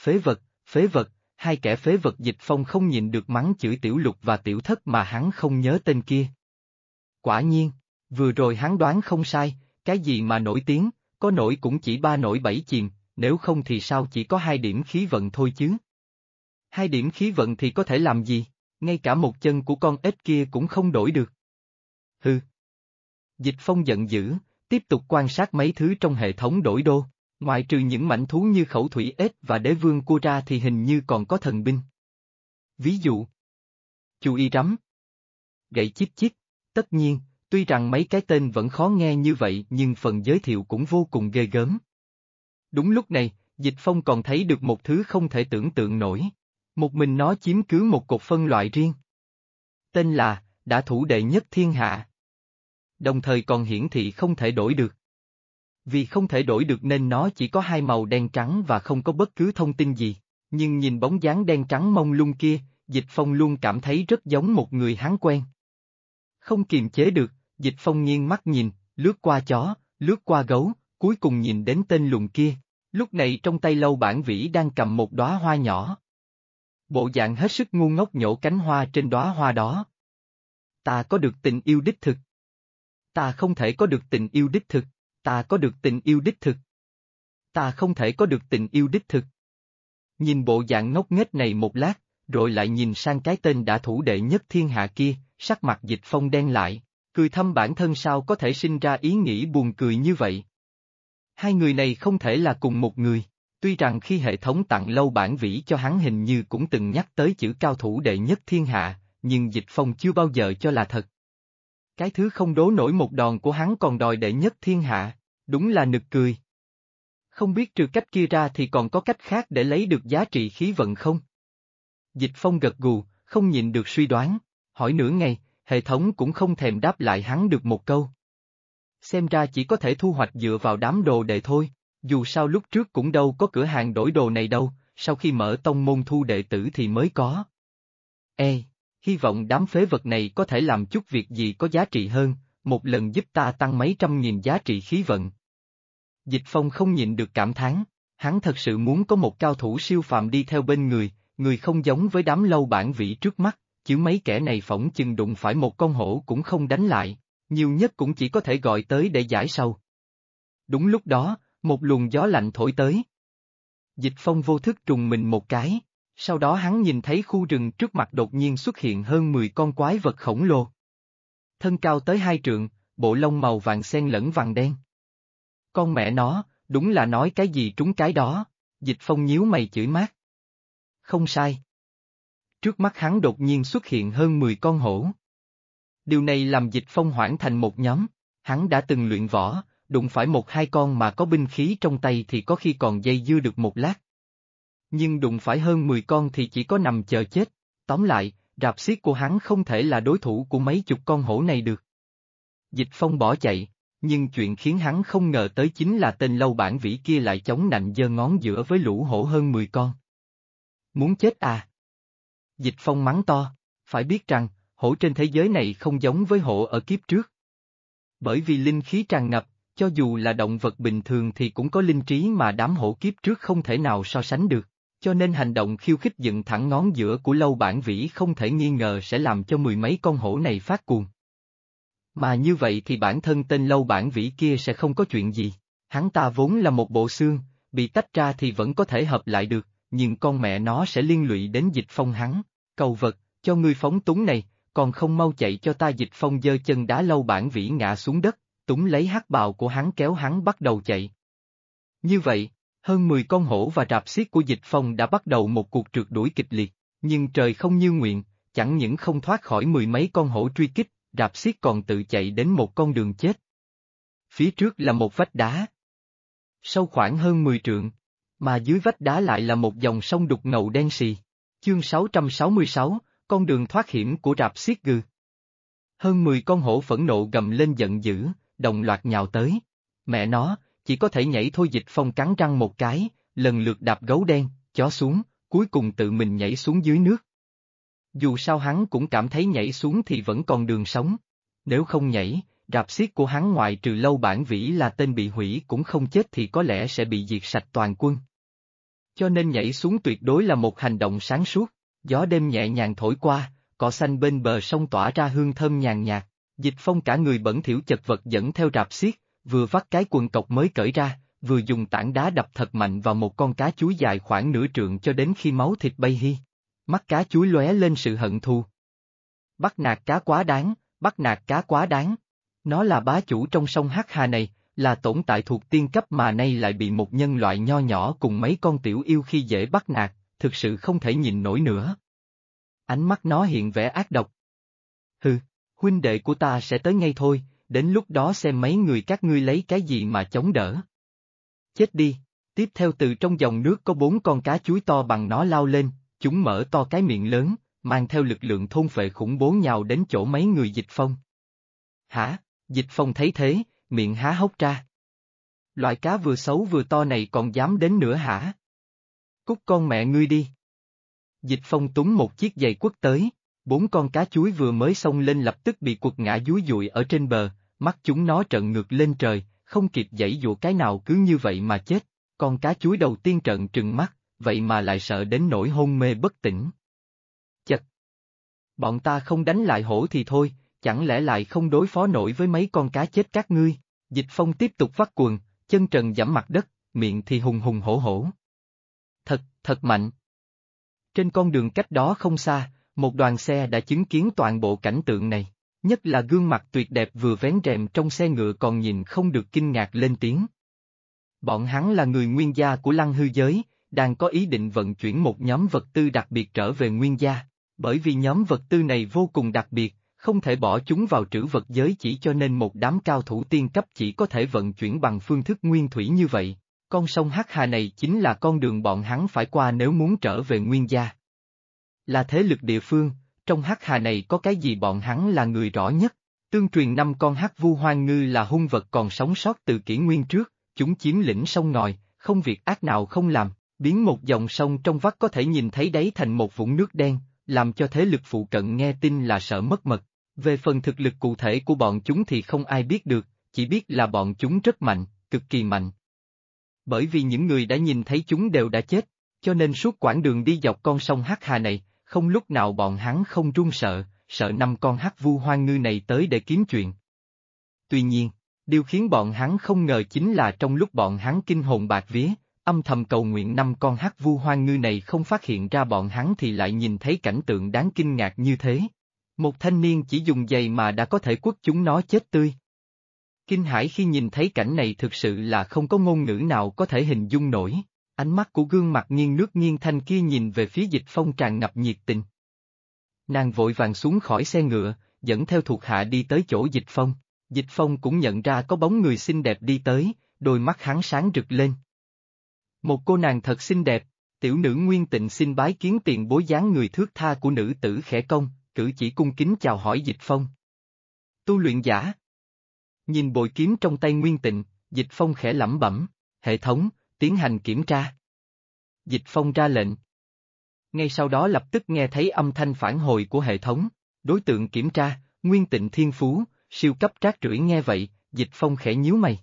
phế vật, hai kẻ phế vật. Dịch Phong không nhịn được mắng chửi Tiểu Lục và Tiểu Thất mà hắn không nhớ tên kia. Quả nhiên, vừa rồi hắn đoán không sai, cái gì mà nổi tiếng, có nổi cũng chỉ 3 nổi 7 chìm, nếu không thì sao chỉ có 2 điểm khí vận thôi chứ. 2 điểm khí vận thì có thể làm gì, ngay cả một chân của con ếch kia cũng không đổi được. Hừ. Dịch Phong giận dữ, tiếp tục quan sát mấy thứ trong hệ thống đổi đô. Ngoại trừ những mãnh thú như khẩu thủy ếch và đế vương cua ra thì hình như còn có thần binh. Ví dụ, chu y rắm, gậy chích chích. Tất nhiên, tuy rằng mấy cái tên vẫn khó nghe như vậy nhưng phần giới thiệu cũng vô cùng ghê gớm. Đúng lúc này, Dịch Phong còn thấy được một thứ không thể tưởng tượng nổi. Một mình nó chiếm cứ một cột phân loại riêng. Tên là, đã thủ đệ nhất thiên hạ. Đồng thời còn hiển thị không thể đổi được. Vì không thể đổi được nên nó chỉ có hai màu đen trắng và không có bất cứ thông tin gì. Nhưng nhìn bóng dáng đen trắng mông lung kia, Dịch Phong luôn cảm thấy rất giống một người hắn quen. Không kiềm chế được, Dịch Phong nghiêng mắt nhìn, lướt qua chó, lướt qua gấu, cuối cùng nhìn đến tên lùn kia. Lúc này trong tay Lâu Bản Vĩ đang cầm một đóa hoa nhỏ. Bộ dạng hết sức ngu ngốc nhổ cánh hoa trên đóa hoa đó. Ta có được tình yêu đích thực. Ta không thể có được tình yêu đích thực. Ta có được tình yêu đích thực. Ta không thể có được tình yêu đích thực. Nhìn bộ dạng ngốc nghếch này một lát, rồi lại nhìn sang cái tên đã thủ đệ nhất thiên hạ kia, sắc mặt Dịch Phong đen lại, cười thầm bản thân sao có thể sinh ra ý nghĩ buồn cười như vậy. Hai người này không thể là cùng một người, tuy rằng khi hệ thống tặng Lâu Bản Vĩ cho hắn hình như cũng từng nhắc tới chữ cao thủ đệ nhất thiên hạ, nhưng Dịch Phong chưa bao giờ cho là thật. Cái thứ không đố nổi một đòn của hắn còn đòi đệ nhất thiên hạ, đúng là nực cười. Không biết trừ cách kia ra thì còn có cách khác để lấy được giá trị khí vận không? Dịch Phong gật gù, không nhịn được suy đoán, hỏi nửa ngày, hệ thống cũng không thèm đáp lại hắn được một câu. Xem ra chỉ có thể thu hoạch dựa vào đám đồ đệ thôi, dù sao lúc trước cũng đâu có cửa hàng đổi đồ này đâu, sau khi mở tông môn thu đệ tử thì mới có. Hy vọng đám phế vật này có thể làm chút việc gì có giá trị hơn, một lần giúp ta tăng mấy trăm nghìn giá trị khí vận. Dịch Phong không nhịn được cảm thán, hắn thật sự muốn có một cao thủ siêu phàm đi theo bên người, người không giống với đám Lâu Bản Vĩ trước mắt, chứ mấy kẻ này phỏng chừng đụng phải một con hổ cũng không đánh lại, nhiều nhất cũng chỉ có thể gọi tới để giải sầu. Đúng lúc đó, một luồng gió lạnh thổi tới. Dịch Phong vô thức trùng mình một cái, sau đó hắn nhìn thấy khu rừng trước mặt đột nhiên xuất hiện hơn 10 con quái vật khổng lồ. Thân cao tới 2 trượng, bộ lông màu vàng xen lẫn vàng đen. Con mẹ nó, đúng là nói cái gì trúng cái đó, Dịch Phong nhíu mày chửi mát. Không sai. Trước mắt hắn đột nhiên xuất hiện hơn 10 con hổ. Điều này làm Dịch Phong hoảng thành một nhóm, hắn đã từng luyện võ, đụng phải một hai con mà có binh khí trong tay thì có khi còn dây dưa được một lát. Nhưng đụng phải hơn 10 con thì chỉ có nằm chờ chết, tóm lại, rạp xiếc của hắn không thể là đối thủ của mấy chục con hổ này được. Dịch Phong bỏ chạy, nhưng chuyện khiến hắn không ngờ tới chính là tên Lâu Bản Vĩ kia lại chống nạnh giơ ngón giữa với lũ hổ hơn 10 con. Muốn chết à? Dịch Phong mắng to, phải biết rằng, hổ trên thế giới này không giống với hổ ở kiếp trước. Bởi vì linh khí tràn ngập, cho dù là động vật bình thường thì cũng có linh trí mà đám hổ kiếp trước không thể nào so sánh được, cho nên hành động khiêu khích dựng thẳng ngón giữa của Lâu Bản Vĩ không thể nghi ngờ sẽ làm cho mười mấy con hổ này phát cuồng. Mà như vậy thì bản thân tên Lâu Bản Vĩ kia sẽ không có chuyện gì, hắn ta vốn là một bộ xương, bị tách ra thì vẫn có thể hợp lại được, nhưng con mẹ nó sẽ liên lụy đến Dịch Phong hắn, cầu vật, cho ngươi phóng túng này, còn không mau chạy cho ta. Dịch Phong giơ chân đá Lâu Bản Vĩ ngã xuống đất, túng lấy hắc bào của hắn kéo hắn bắt đầu chạy. Như vậy, hơn 10 con hổ và rạp xiếc của Dịch Phong đã bắt đầu một cuộc trượt đuổi kịch liệt, nhưng trời không như nguyện, chẳng những không thoát khỏi mười mấy con hổ truy kích, rạp xiếc còn tự chạy đến một con đường chết. Phía trước là một vách đá, sâu khoảng hơn 10 trượng, mà dưới vách đá lại là một dòng sông đục ngầu đen xì. Chương 666, con đường thoát hiểm của rạp xiếc gừ. Hơn 10 con hổ phẫn nộ gầm lên giận dữ, đồng loạt nhào tới. Mẹ nó, chỉ có thể nhảy thôi. Dịch Phong cắn răng một cái, lần lượt đạp gấu đen, chó xuống, cuối cùng tự mình nhảy xuống dưới nước. Dù sao hắn cũng cảm thấy nhảy xuống thì vẫn còn đường sống. Nếu không nhảy, rạp xiếc của hắn ngoại trừ Lâu Bản Vĩ là tên bị hủy cũng không chết thì có lẽ sẽ bị diệt sạch toàn quân. Cho nên nhảy xuống tuyệt đối là một hành động sáng suốt. Gió đêm nhẹ nhàng thổi qua, cỏ xanh bên bờ sông tỏa ra hương thơm nhàn nhạt. Dịch Phong cả người bẩn thỉu chật vật dẫn theo rạp xiếc, vừa vắt cái quần cộc mới cởi ra, vừa dùng tảng đá đập thật mạnh vào một con cá chuối dài khoảng nửa trượng cho đến khi máu thịt bay hi. Mắt cá chuối lóe lên sự hận thù. Bắt nạt cá quá đáng, bắt nạt cá quá đáng. Nó là bá chủ trong sông Hắc Hà này, là tồn tại thuộc tiên cấp mà nay lại bị một nhân loại nho nhỏ cùng mấy con tiểu yêu khi dễ bắt nạt, thực sự không thể nhìn nổi nữa. Ánh mắt nó hiện vẻ ác độc. Hừ, huynh đệ của ta sẽ tới ngay thôi, đến lúc đó xem mấy người các ngươi lấy cái gì mà chống đỡ. Chết đi, Tiếp theo từ trong dòng nước có 4 con cá chuối to bằng nó lao lên, chúng mở to cái miệng lớn, mang theo lực lượng thôn phệ khủng bố nhào đến chỗ mấy người Dịch Phong. Hả? Dịch Phong thấy thế, miệng há hốc ra. Loại cá vừa xấu vừa to này còn dám đến nữa hả? Cút con mẹ ngươi đi. Dịch Phong túm một chiếc giày quất tới, 4 con cá chuối vừa mới xông lên lập tức bị quật ngã dúi dụi ở trên bờ, mắt chúng nó trợn ngược lên trời, không kịp giãy giụa cái nào cứ như vậy mà chết. Con cá chuối đầu tiên trợn trừng mắt, vậy mà lại sợ đến nỗi hôn mê bất tỉnh. Chật! Bọn ta không đánh lại hổ thì thôi, chẳng lẽ lại không đối phó nổi với mấy con cá chết các ngươi? Dịch Phong tiếp tục vắt quần, chân trần giẫm mặt đất, miệng thì hùng hùng hổ hổ. Thật mạnh. Trên con đường cách đó không xa, một đoàn xe đã chứng kiến toàn bộ cảnh tượng này, nhất là gương mặt tuyệt đẹp vừa vén rèm trong xe ngựa còn nhìn không được kinh ngạc lên tiếng. Bọn hắn là người nguyên gia của Lăng Hư giới, đang có ý định vận chuyển một nhóm vật tư đặc biệt trở về nguyên gia, bởi vì nhóm vật tư này vô cùng đặc biệt, không thể bỏ chúng vào trữ vật giới chỉ cho nên một đám cao thủ tiên cấp chỉ có thể vận chuyển bằng phương thức nguyên thủy như vậy. Con sông Hắc Hà này chính là con đường bọn hắn phải qua nếu muốn trở về nguyên gia. Là thế lực địa phương, trong Hắc Hà này có cái gì bọn hắn là người rõ nhất. Tương truyền 5 con hắc vu hoang ngư là hung vật còn sống sót từ kỷ nguyên trước, chúng chiếm lĩnh sông ngòi, không việc ác nào không làm, biến một dòng sông trong vắt có thể nhìn thấy đáy thành một vũng nước đen, làm cho thế lực phụ cận nghe tin là sợ mất mật. Về phần thực lực cụ thể của bọn chúng thì không ai biết được, chỉ biết là bọn chúng rất mạnh, cực kỳ mạnh. Bởi vì những người đã nhìn thấy chúng đều đã chết, cho nên suốt quãng đường đi dọc con sông Hắc Hà này, không lúc nào bọn hắn không run sợ, sợ 5 con hắc vu hoang ngư này tới để kiếm chuyện. Tuy nhiên, điều khiến bọn hắn không ngờ chính là trong lúc bọn hắn kinh hồn bạt vía, âm thầm cầu nguyện 5 con hắc vu hoang ngư này không phát hiện ra bọn hắn thì lại nhìn thấy cảnh tượng đáng kinh ngạc như thế. Một thanh niên chỉ dùng giày mà đã có thể quất chúng nó chết tươi. Kinh hãi khi nhìn thấy cảnh này thực sự là không có ngôn ngữ nào có thể hình dung nổi, ánh mắt của gương mặt nghiêng nước nghiêng thanh kia nhìn về phía Dịch Phong tràn ngập nhiệt tình. Nàng vội vàng xuống khỏi xe ngựa, dẫn theo thuộc hạ đi tới chỗ Dịch Phong. Dịch Phong cũng nhận ra có bóng người xinh đẹp đi tới, đôi mắt hắn sáng rực lên. Một cô nàng thật xinh đẹp, tiểu nữ Nguyên Tịnh xin bái kiến tiền bối dáng người thước tha của nữ tử khẽ cong, cử chỉ cung kính chào hỏi Dịch Phong. Tu luyện giả. Nhìn bội kiếm trong tay Nguyên Tịnh, Dịch Phong khẽ lẩm bẩm, hệ thống, tiến hành kiểm tra. Dịch Phong ra lệnh. Ngay sau đó lập tức nghe thấy âm thanh phản hồi của hệ thống, đối tượng kiểm tra, Nguyên Tịnh thiên phú, siêu cấp trác rưởi nghe vậy, Dịch Phong khẽ nhíu mày.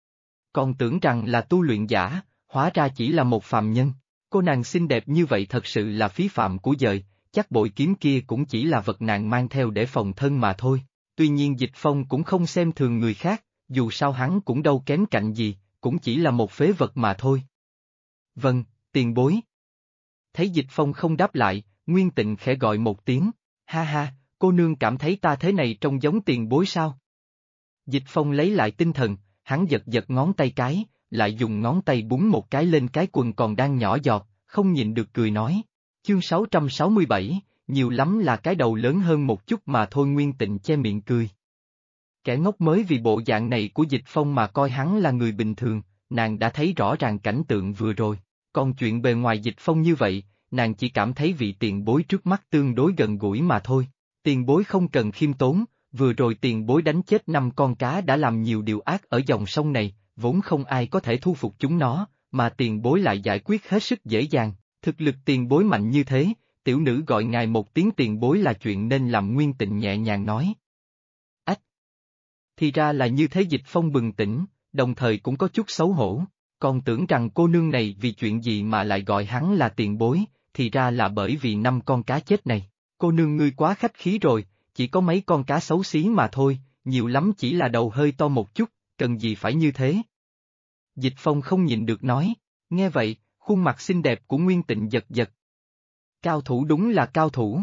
Còn tưởng rằng là tu luyện giả, hóa ra chỉ là một phàm nhân, cô nàng xinh đẹp như vậy thật sự là phí phạm của dời, chắc bội kiếm kia cũng chỉ là vật nàng mang theo để phòng thân mà thôi. Tuy nhiên Dịch Phong cũng không xem thường người khác, dù sao hắn cũng đâu kém cạnh gì, cũng chỉ là một phế vật mà thôi. Vâng, tiền bối. Thấy Dịch Phong không đáp lại, Nguyên Tịnh khẽ gọi một tiếng, ha ha, cô nương cảm thấy ta thế này trông giống tiền bối sao? Dịch Phong lấy lại tinh thần, hắn giật giật ngón tay cái, lại dùng ngón tay búng một cái lên cái quần còn đang nhỏ giọt, không nhịn được cười nói. Chương 667, nhiều lắm là cái đầu lớn hơn một chút mà thôi. Nguyên Tịnh che miệng cười. Kẻ ngốc mới vì bộ dạng này của Dịch Phong mà coi hắn là người bình thường, nàng đã thấy rõ ràng cảnh tượng vừa rồi, còn chuyện bề ngoài Dịch Phong như vậy, nàng chỉ cảm thấy vị tiền bối trước mắt tương đối gần gũi mà thôi. Tiền bối không cần khiêm tốn, vừa rồi tiền bối đánh chết 5 con cá đã làm nhiều điều ác ở dòng sông này, vốn không ai có thể thu phục chúng nó, mà tiền bối lại giải quyết hết sức dễ dàng, thực lực tiền bối mạnh như thế, tiểu nữ gọi ngài một tiếng tiền bối là chuyện nên làm. Nguyên Tịnh nhẹ nhàng nói. Ách! Thì ra là như thế. Dịch Phong bừng tỉnh, đồng thời cũng có chút xấu hổ, còn tưởng rằng cô nương này vì chuyện gì mà lại gọi hắn là tiền bối, thì ra là bởi vì 5 con cá chết này. Cô nương ngươi quá khách khí rồi, chỉ có mấy con cá xấu xí mà thôi, nhiều lắm chỉ là đầu hơi to một chút, cần gì phải như thế. Dịch Phong không nhịn được nói, nghe vậy, khuôn mặt xinh đẹp của Nguyên Tịnh giật giật. Cao thủ đúng là cao thủ.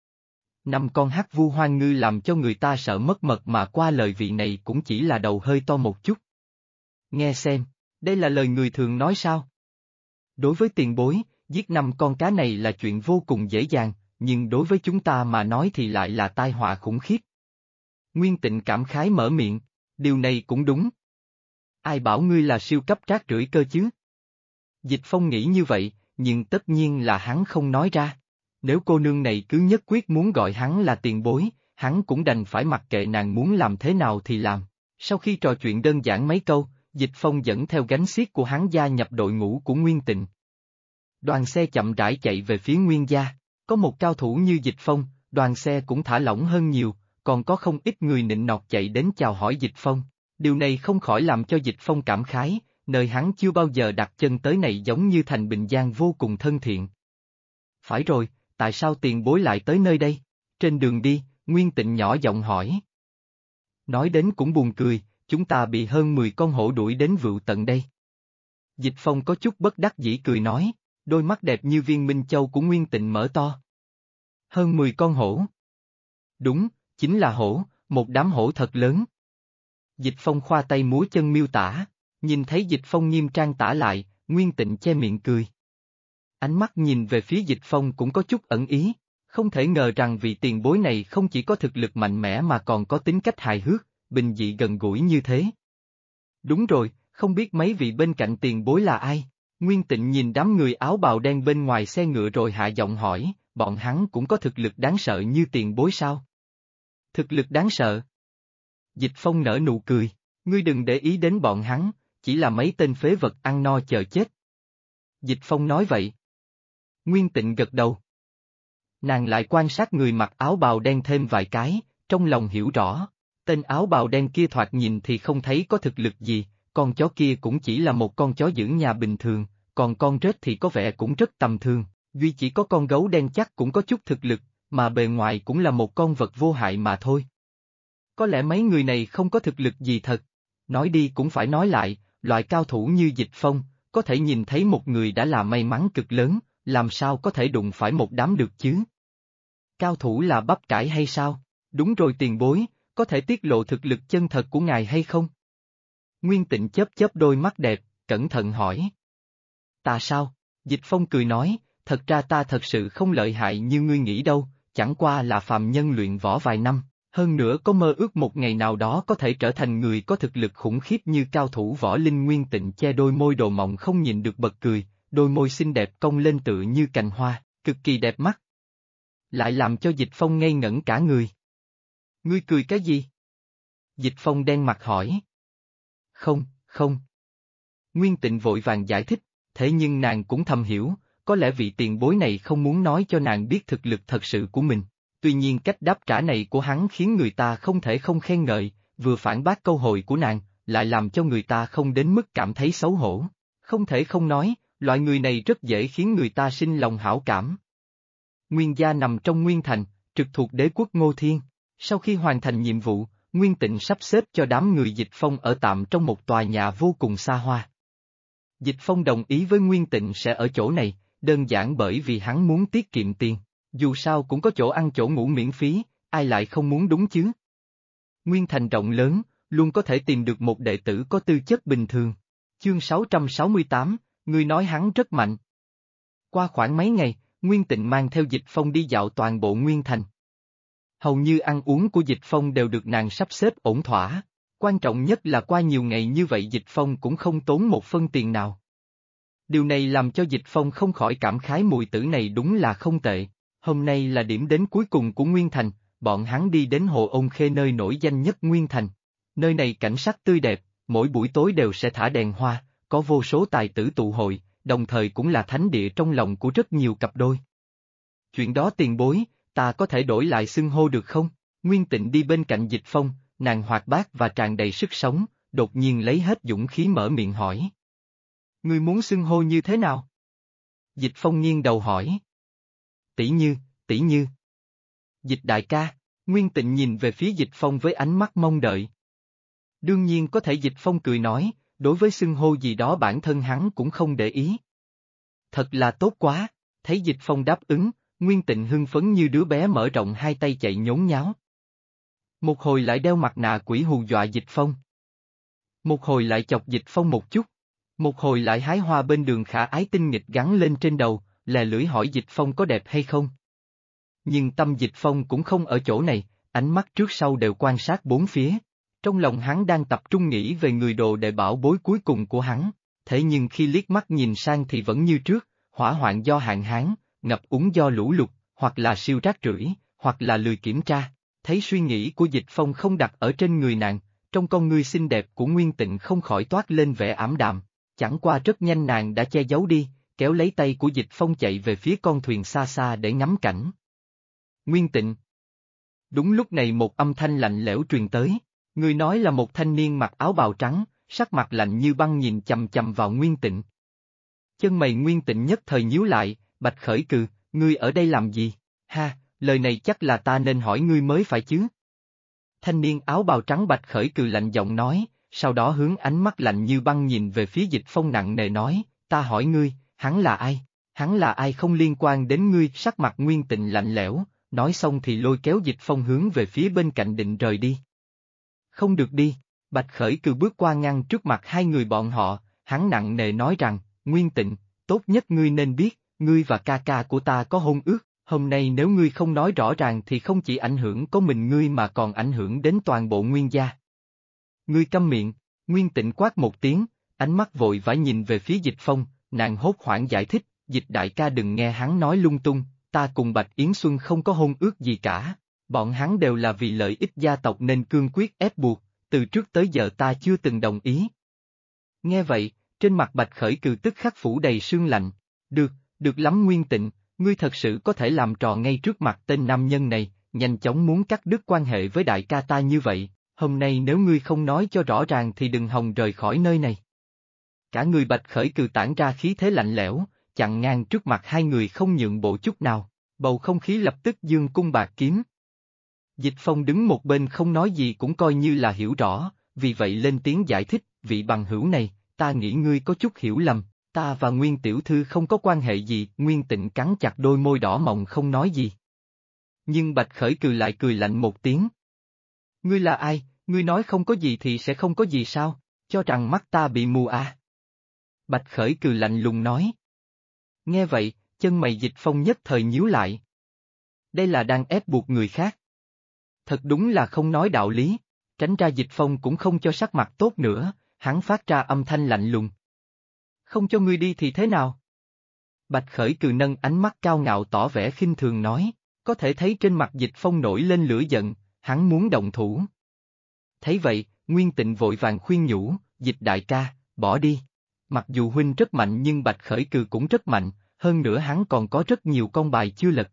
5 con hắc vu hoang ngư làm cho người ta sợ mất mật mà qua lời vị này cũng chỉ là đầu hơi to một chút. Nghe xem, đây là lời người thường nói sao? Đối với tiền bối, giết 5 con cá này là chuyện vô cùng dễ dàng, nhưng đối với chúng ta mà nói thì lại là tai họa khủng khiếp. Nguyên Tịnh cảm khái mở miệng, điều này cũng đúng. Ai bảo ngươi là siêu cấp trác rưởi cơ chứ? Dịch Phong nghĩ như vậy, nhưng tất nhiên là hắn không nói ra. Nếu cô nương này cứ nhất quyết muốn gọi hắn là tiền bối, hắn cũng đành phải mặc kệ nàng muốn làm thế nào thì làm. Sau khi trò chuyện đơn giản mấy câu, Dịch Phong dẫn theo gánh xiếc của hắn gia nhập đội ngũ của Nguyên Tịnh. Đoàn xe chậm rãi chạy về phía Nguyên gia, có một cao thủ như Dịch Phong, đoàn xe cũng thả lỏng hơn nhiều, còn có không ít người nịnh nọt chạy đến chào hỏi Dịch Phong. Điều này không khỏi làm cho Dịch Phong cảm khái, nơi hắn chưa bao giờ đặt chân tới này giống như thành Bình Giang vô cùng thân thiện. Phải rồi, tại sao tiền bối lại tới nơi đây? Trên đường đi, Nguyên Tịnh nhỏ giọng hỏi. Nói đến cũng buồn cười, chúng ta bị hơn 10 con hổ đuổi đến vựu tận đây. Dịch Phong có chút bất đắc dĩ cười nói, đôi mắt đẹp như viên minh châu của Nguyên Tịnh mở to. Hơn 10 con hổ. Đúng, chính là hổ, một đám hổ thật lớn. Dịch Phong khoa tay múa chân miêu tả, nhìn thấy Dịch Phong nghiêm trang tả lại, Nguyên Tịnh che miệng cười. Ánh mắt nhìn về phía Dịch Phong cũng có chút ẩn ý, không thể ngờ rằng vị tiền bối này không chỉ có thực lực mạnh mẽ mà còn có tính cách hài hước, bình dị gần gũi như thế. Đúng rồi, không biết mấy vị bên cạnh tiền bối là ai? Nguyên Tịnh nhìn đám người áo bào đen bên ngoài xe ngựa rồi hạ giọng hỏi, bọn hắn cũng có thực lực đáng sợ như tiền bối sao? Thực lực đáng sợ? Dịch Phong nở nụ cười, ngươi đừng để ý đến bọn hắn, chỉ là mấy tên phế vật ăn no chờ chết. Dịch Phong nói vậy. Nguyên Tịnh gật đầu. Nàng lại quan sát người mặc áo bào đen thêm vài cái, trong lòng hiểu rõ, tên áo bào đen kia thoạt nhìn thì không thấy có thực lực gì, con chó kia cũng chỉ là một con chó giữ nhà bình thường, còn con rết thì có vẻ cũng rất tầm thường, duy chỉ có con gấu đen chắc cũng có chút thực lực, mà bề ngoài cũng là một con vật vô hại mà thôi. Có lẽ mấy người này không có thực lực gì thật, nói đi cũng phải nói lại, loại cao thủ như Dịch Phong, có thể nhìn thấy một người đã là may mắn cực lớn, làm sao có thể đụng phải một đám được chứ? Cao thủ là bắp cải hay sao? Đúng rồi tiền bối, có thể tiết lộ thực lực chân thật của ngài hay không? Nguyên Tịnh chớp chớp đôi mắt đẹp, cẩn thận hỏi. Ta sao? Dịch Phong cười nói, thật ra ta thật sự không lợi hại như ngươi nghĩ đâu, chẳng qua là phàm nhân luyện võ vài năm, hơn nữa có mơ ước một ngày nào đó có thể trở thành người có thực lực khủng khiếp như cao thủ võ linh. Nguyên Tịnh che đôi môi đồ mọng không nhìn được bật cười, đôi môi xinh đẹp cong lên tựa như cành hoa, cực kỳ đẹp mắt. Lại làm cho Dịch Phong ngây ngẩn cả người. Ngươi cười cái gì? Dịch Phong đen mặt hỏi. Không, không. Nguyên Tịnh vội vàng giải thích, thế nhưng nàng cũng thầm hiểu, có lẽ vị tiền bối này không muốn nói cho nàng biết thực lực thật sự của mình. Tuy nhiên cách đáp trả này của hắn khiến người ta không thể không khen ngợi, vừa phản bác câu hỏi của nàng, lại làm cho người ta không đến mức cảm thấy xấu hổ. Không thể không nói, loại người này rất dễ khiến người ta sinh lòng hảo cảm. Nguyên gia nằm trong Nguyên Thành, trực thuộc đế quốc Ngô Thiên. Sau khi hoàn thành nhiệm vụ, Nguyên Tịnh sắp xếp cho đám người Dịch Phong ở tạm trong một tòa nhà vô cùng xa hoa. Dịch Phong đồng ý với Nguyên Tịnh sẽ ở chỗ này, đơn giản bởi vì hắn muốn tiết kiệm tiền. Dù sao cũng có chỗ ăn chỗ ngủ miễn phí, ai lại không muốn đúng chứ? Nguyên Thành rộng lớn, luôn có thể tìm được một đệ tử có tư chất bình thường. Chương 668, ngươi nói hắn rất mạnh. Qua khoảng mấy ngày, Nguyên Tịnh mang theo Dịch Phong đi dạo toàn bộ Nguyên Thành. Hầu như ăn uống của Dịch Phong đều được nàng sắp xếp ổn thỏa. Quan trọng nhất là qua nhiều ngày như vậy Dịch Phong cũng không tốn một phân tiền nào. Điều này làm cho Dịch Phong không khỏi cảm khái mùi tử này đúng là không tệ. Hôm nay là điểm đến cuối cùng của Nguyên Thành, bọn hắn đi đến hồ Ôn Khê nơi nổi danh nhất Nguyên Thành. Nơi này cảnh sắc tươi đẹp, mỗi buổi tối đều sẽ thả đèn hoa, có vô số tài tử tụ hội, đồng thời cũng là thánh địa trong lòng của rất nhiều cặp đôi. Chuyện đó tiền bối, ta có thể đổi lại xưng hô được không? Nguyên Tịnh đi bên cạnh Dịch Phong, nàng hoạt bát và tràn đầy sức sống, đột nhiên lấy hết dũng khí mở miệng hỏi. Ngươi muốn xưng hô như thế nào? Dịch Phong nghiêng đầu hỏi. Tỷ Như, tỷ Như. Dịch đại ca, Nguyên Tịnh nhìn về phía Dịch Phong với ánh mắt mong đợi. Đương nhiên có thể Dịch Phong cười nói, đối với xưng hô gì đó bản thân hắn cũng không để ý. Thật là tốt quá, thấy Dịch Phong đáp ứng, Nguyên Tịnh hưng phấn như đứa bé mở rộng hai tay chạy nhốn nháo. Một hồi lại đeo mặt nạ quỷ hù dọa Dịch Phong. Một hồi lại chọc Dịch Phong một chút. Một hồi lại hái hoa bên đường khả ái tinh nghịch gắn lên trên đầu, lè lưỡi hỏi Dịch Phong có đẹp hay không. Nhưng tâm Dịch Phong cũng không ở chỗ này, ánh mắt trước sau đều quan sát bốn phía. Trong lòng hắn đang tập trung nghĩ về người đồ đệ bảo bối cuối cùng của hắn, thế nhưng khi liếc mắt nhìn sang thì vẫn như trước, hỏa hoạn do hạn hán, ngập úng do lũ lụt, hoặc là siêu rác rưởi, hoặc là lười kiểm tra. Thấy suy nghĩ của Dịch Phong không đặt ở trên người nàng, trong con ngươi xinh đẹp của Nguyên Tịnh không khỏi toát lên vẻ ảm đạm. Chẳng qua rất nhanh nàng đã che giấu đi, kéo lấy tay của Dịch Phong chạy về phía con thuyền xa xa để ngắm cảnh. Nguyên Tịnh. Đúng lúc này một âm thanh lạnh lẽo truyền tới, người nói là một thanh niên mặc áo bào trắng, sắc mặt lạnh như băng nhìn chằm chằm vào Nguyên Tịnh. Chân mày Nguyên Tịnh nhất thời nhíu lại, Bạch Khởi Cừ, ngươi ở đây làm gì? Ha, lời này chắc là ta nên hỏi ngươi mới phải chứ? Thanh niên áo bào trắng Bạch Khởi Cừ lạnh giọng nói, sau đó hướng ánh mắt lạnh như băng nhìn về phía Dịch Phong nặng nề nói, ta hỏi ngươi, hắn là ai? Hắn là ai không liên quan đến ngươi, sắc mặt Nguyên Tịnh lạnh lẽo, nói xong thì lôi kéo Dịch Phong hướng về phía bên cạnh định rời đi. Không được đi, Bạch Khởi Cừ bước qua ngăn trước mặt hai người bọn họ, hắn nặng nề nói rằng, Nguyên Tịnh, tốt nhất ngươi nên biết, ngươi và ca ca của ta có hôn ước, hôm nay nếu ngươi không nói rõ ràng thì không chỉ ảnh hưởng có mình ngươi mà còn ảnh hưởng đến toàn bộ Nguyên gia. Ngươi câm miệng, Nguyên Tịnh quát một tiếng, ánh mắt vội vã nhìn về phía Dịch Phong, nàng hốt hoảng giải thích, Dịch đại ca đừng nghe hắn nói lung tung, ta cùng Bạch Yến Xuân không có hôn ước gì cả, bọn hắn đều là vì lợi ích gia tộc nên cương quyết ép buộc, từ trước tới giờ ta chưa từng đồng ý. Nghe vậy, trên mặt Bạch Khởi Cừ tức khắc phủ đầy sương lạnh, được lắm Nguyên Tịnh, ngươi thật sự có thể làm trò ngay trước mặt tên nam nhân này, nhanh chóng muốn cắt đứt quan hệ với đại ca ta như vậy, hôm nay nếu ngươi không nói cho rõ ràng thì đừng hòng rời khỏi nơi này. Cả người Bạch Khởi Cừ tản ra khí thế lạnh lẽo, chặn ngang trước mặt hai người không nhượng bộ chút nào, bầu không khí lập tức dương cung bạc kiếm. Dịch Phong đứng một bên không nói gì cũng coi như là hiểu rõ, vì vậy lên tiếng giải thích, vị bằng hữu này, ta nghĩ ngươi có chút hiểu lầm, ta và Nguyên tiểu thư không có quan hệ gì, Nguyên Tịnh cắn chặt đôi môi đỏ mọng không nói gì. Nhưng Bạch Khởi Cừ lại cười lạnh một tiếng. Ngươi là ai, ngươi nói không có gì thì sẽ không có gì sao, cho rằng mắt ta bị mù à? Bạch Khởi Cừ lạnh lùng nói. Nghe vậy, chân mày Dịch Phong nhất thời nhíu lại. Đây là đang ép buộc người khác. Thật đúng là không nói đạo lý, tránh ra Dịch Phong cũng không cho sắc mặt tốt nữa, hắn phát ra âm thanh lạnh lùng. Không cho ngươi đi thì thế nào? Bạch Khởi Cừ nâng ánh mắt cao ngạo tỏ vẻ khinh thường nói, có thể thấy trên mặt Dịch Phong nổi lên lửa giận, hắn muốn động thủ. Thấy vậy, Nguyên Tịnh vội vàng khuyên nhủ, Dịch đại ca, bỏ đi. Mặc dù huynh rất mạnh nhưng Bạch Khởi Cừ cũng rất mạnh, hơn nữa hắn còn có rất nhiều con bài chưa lật.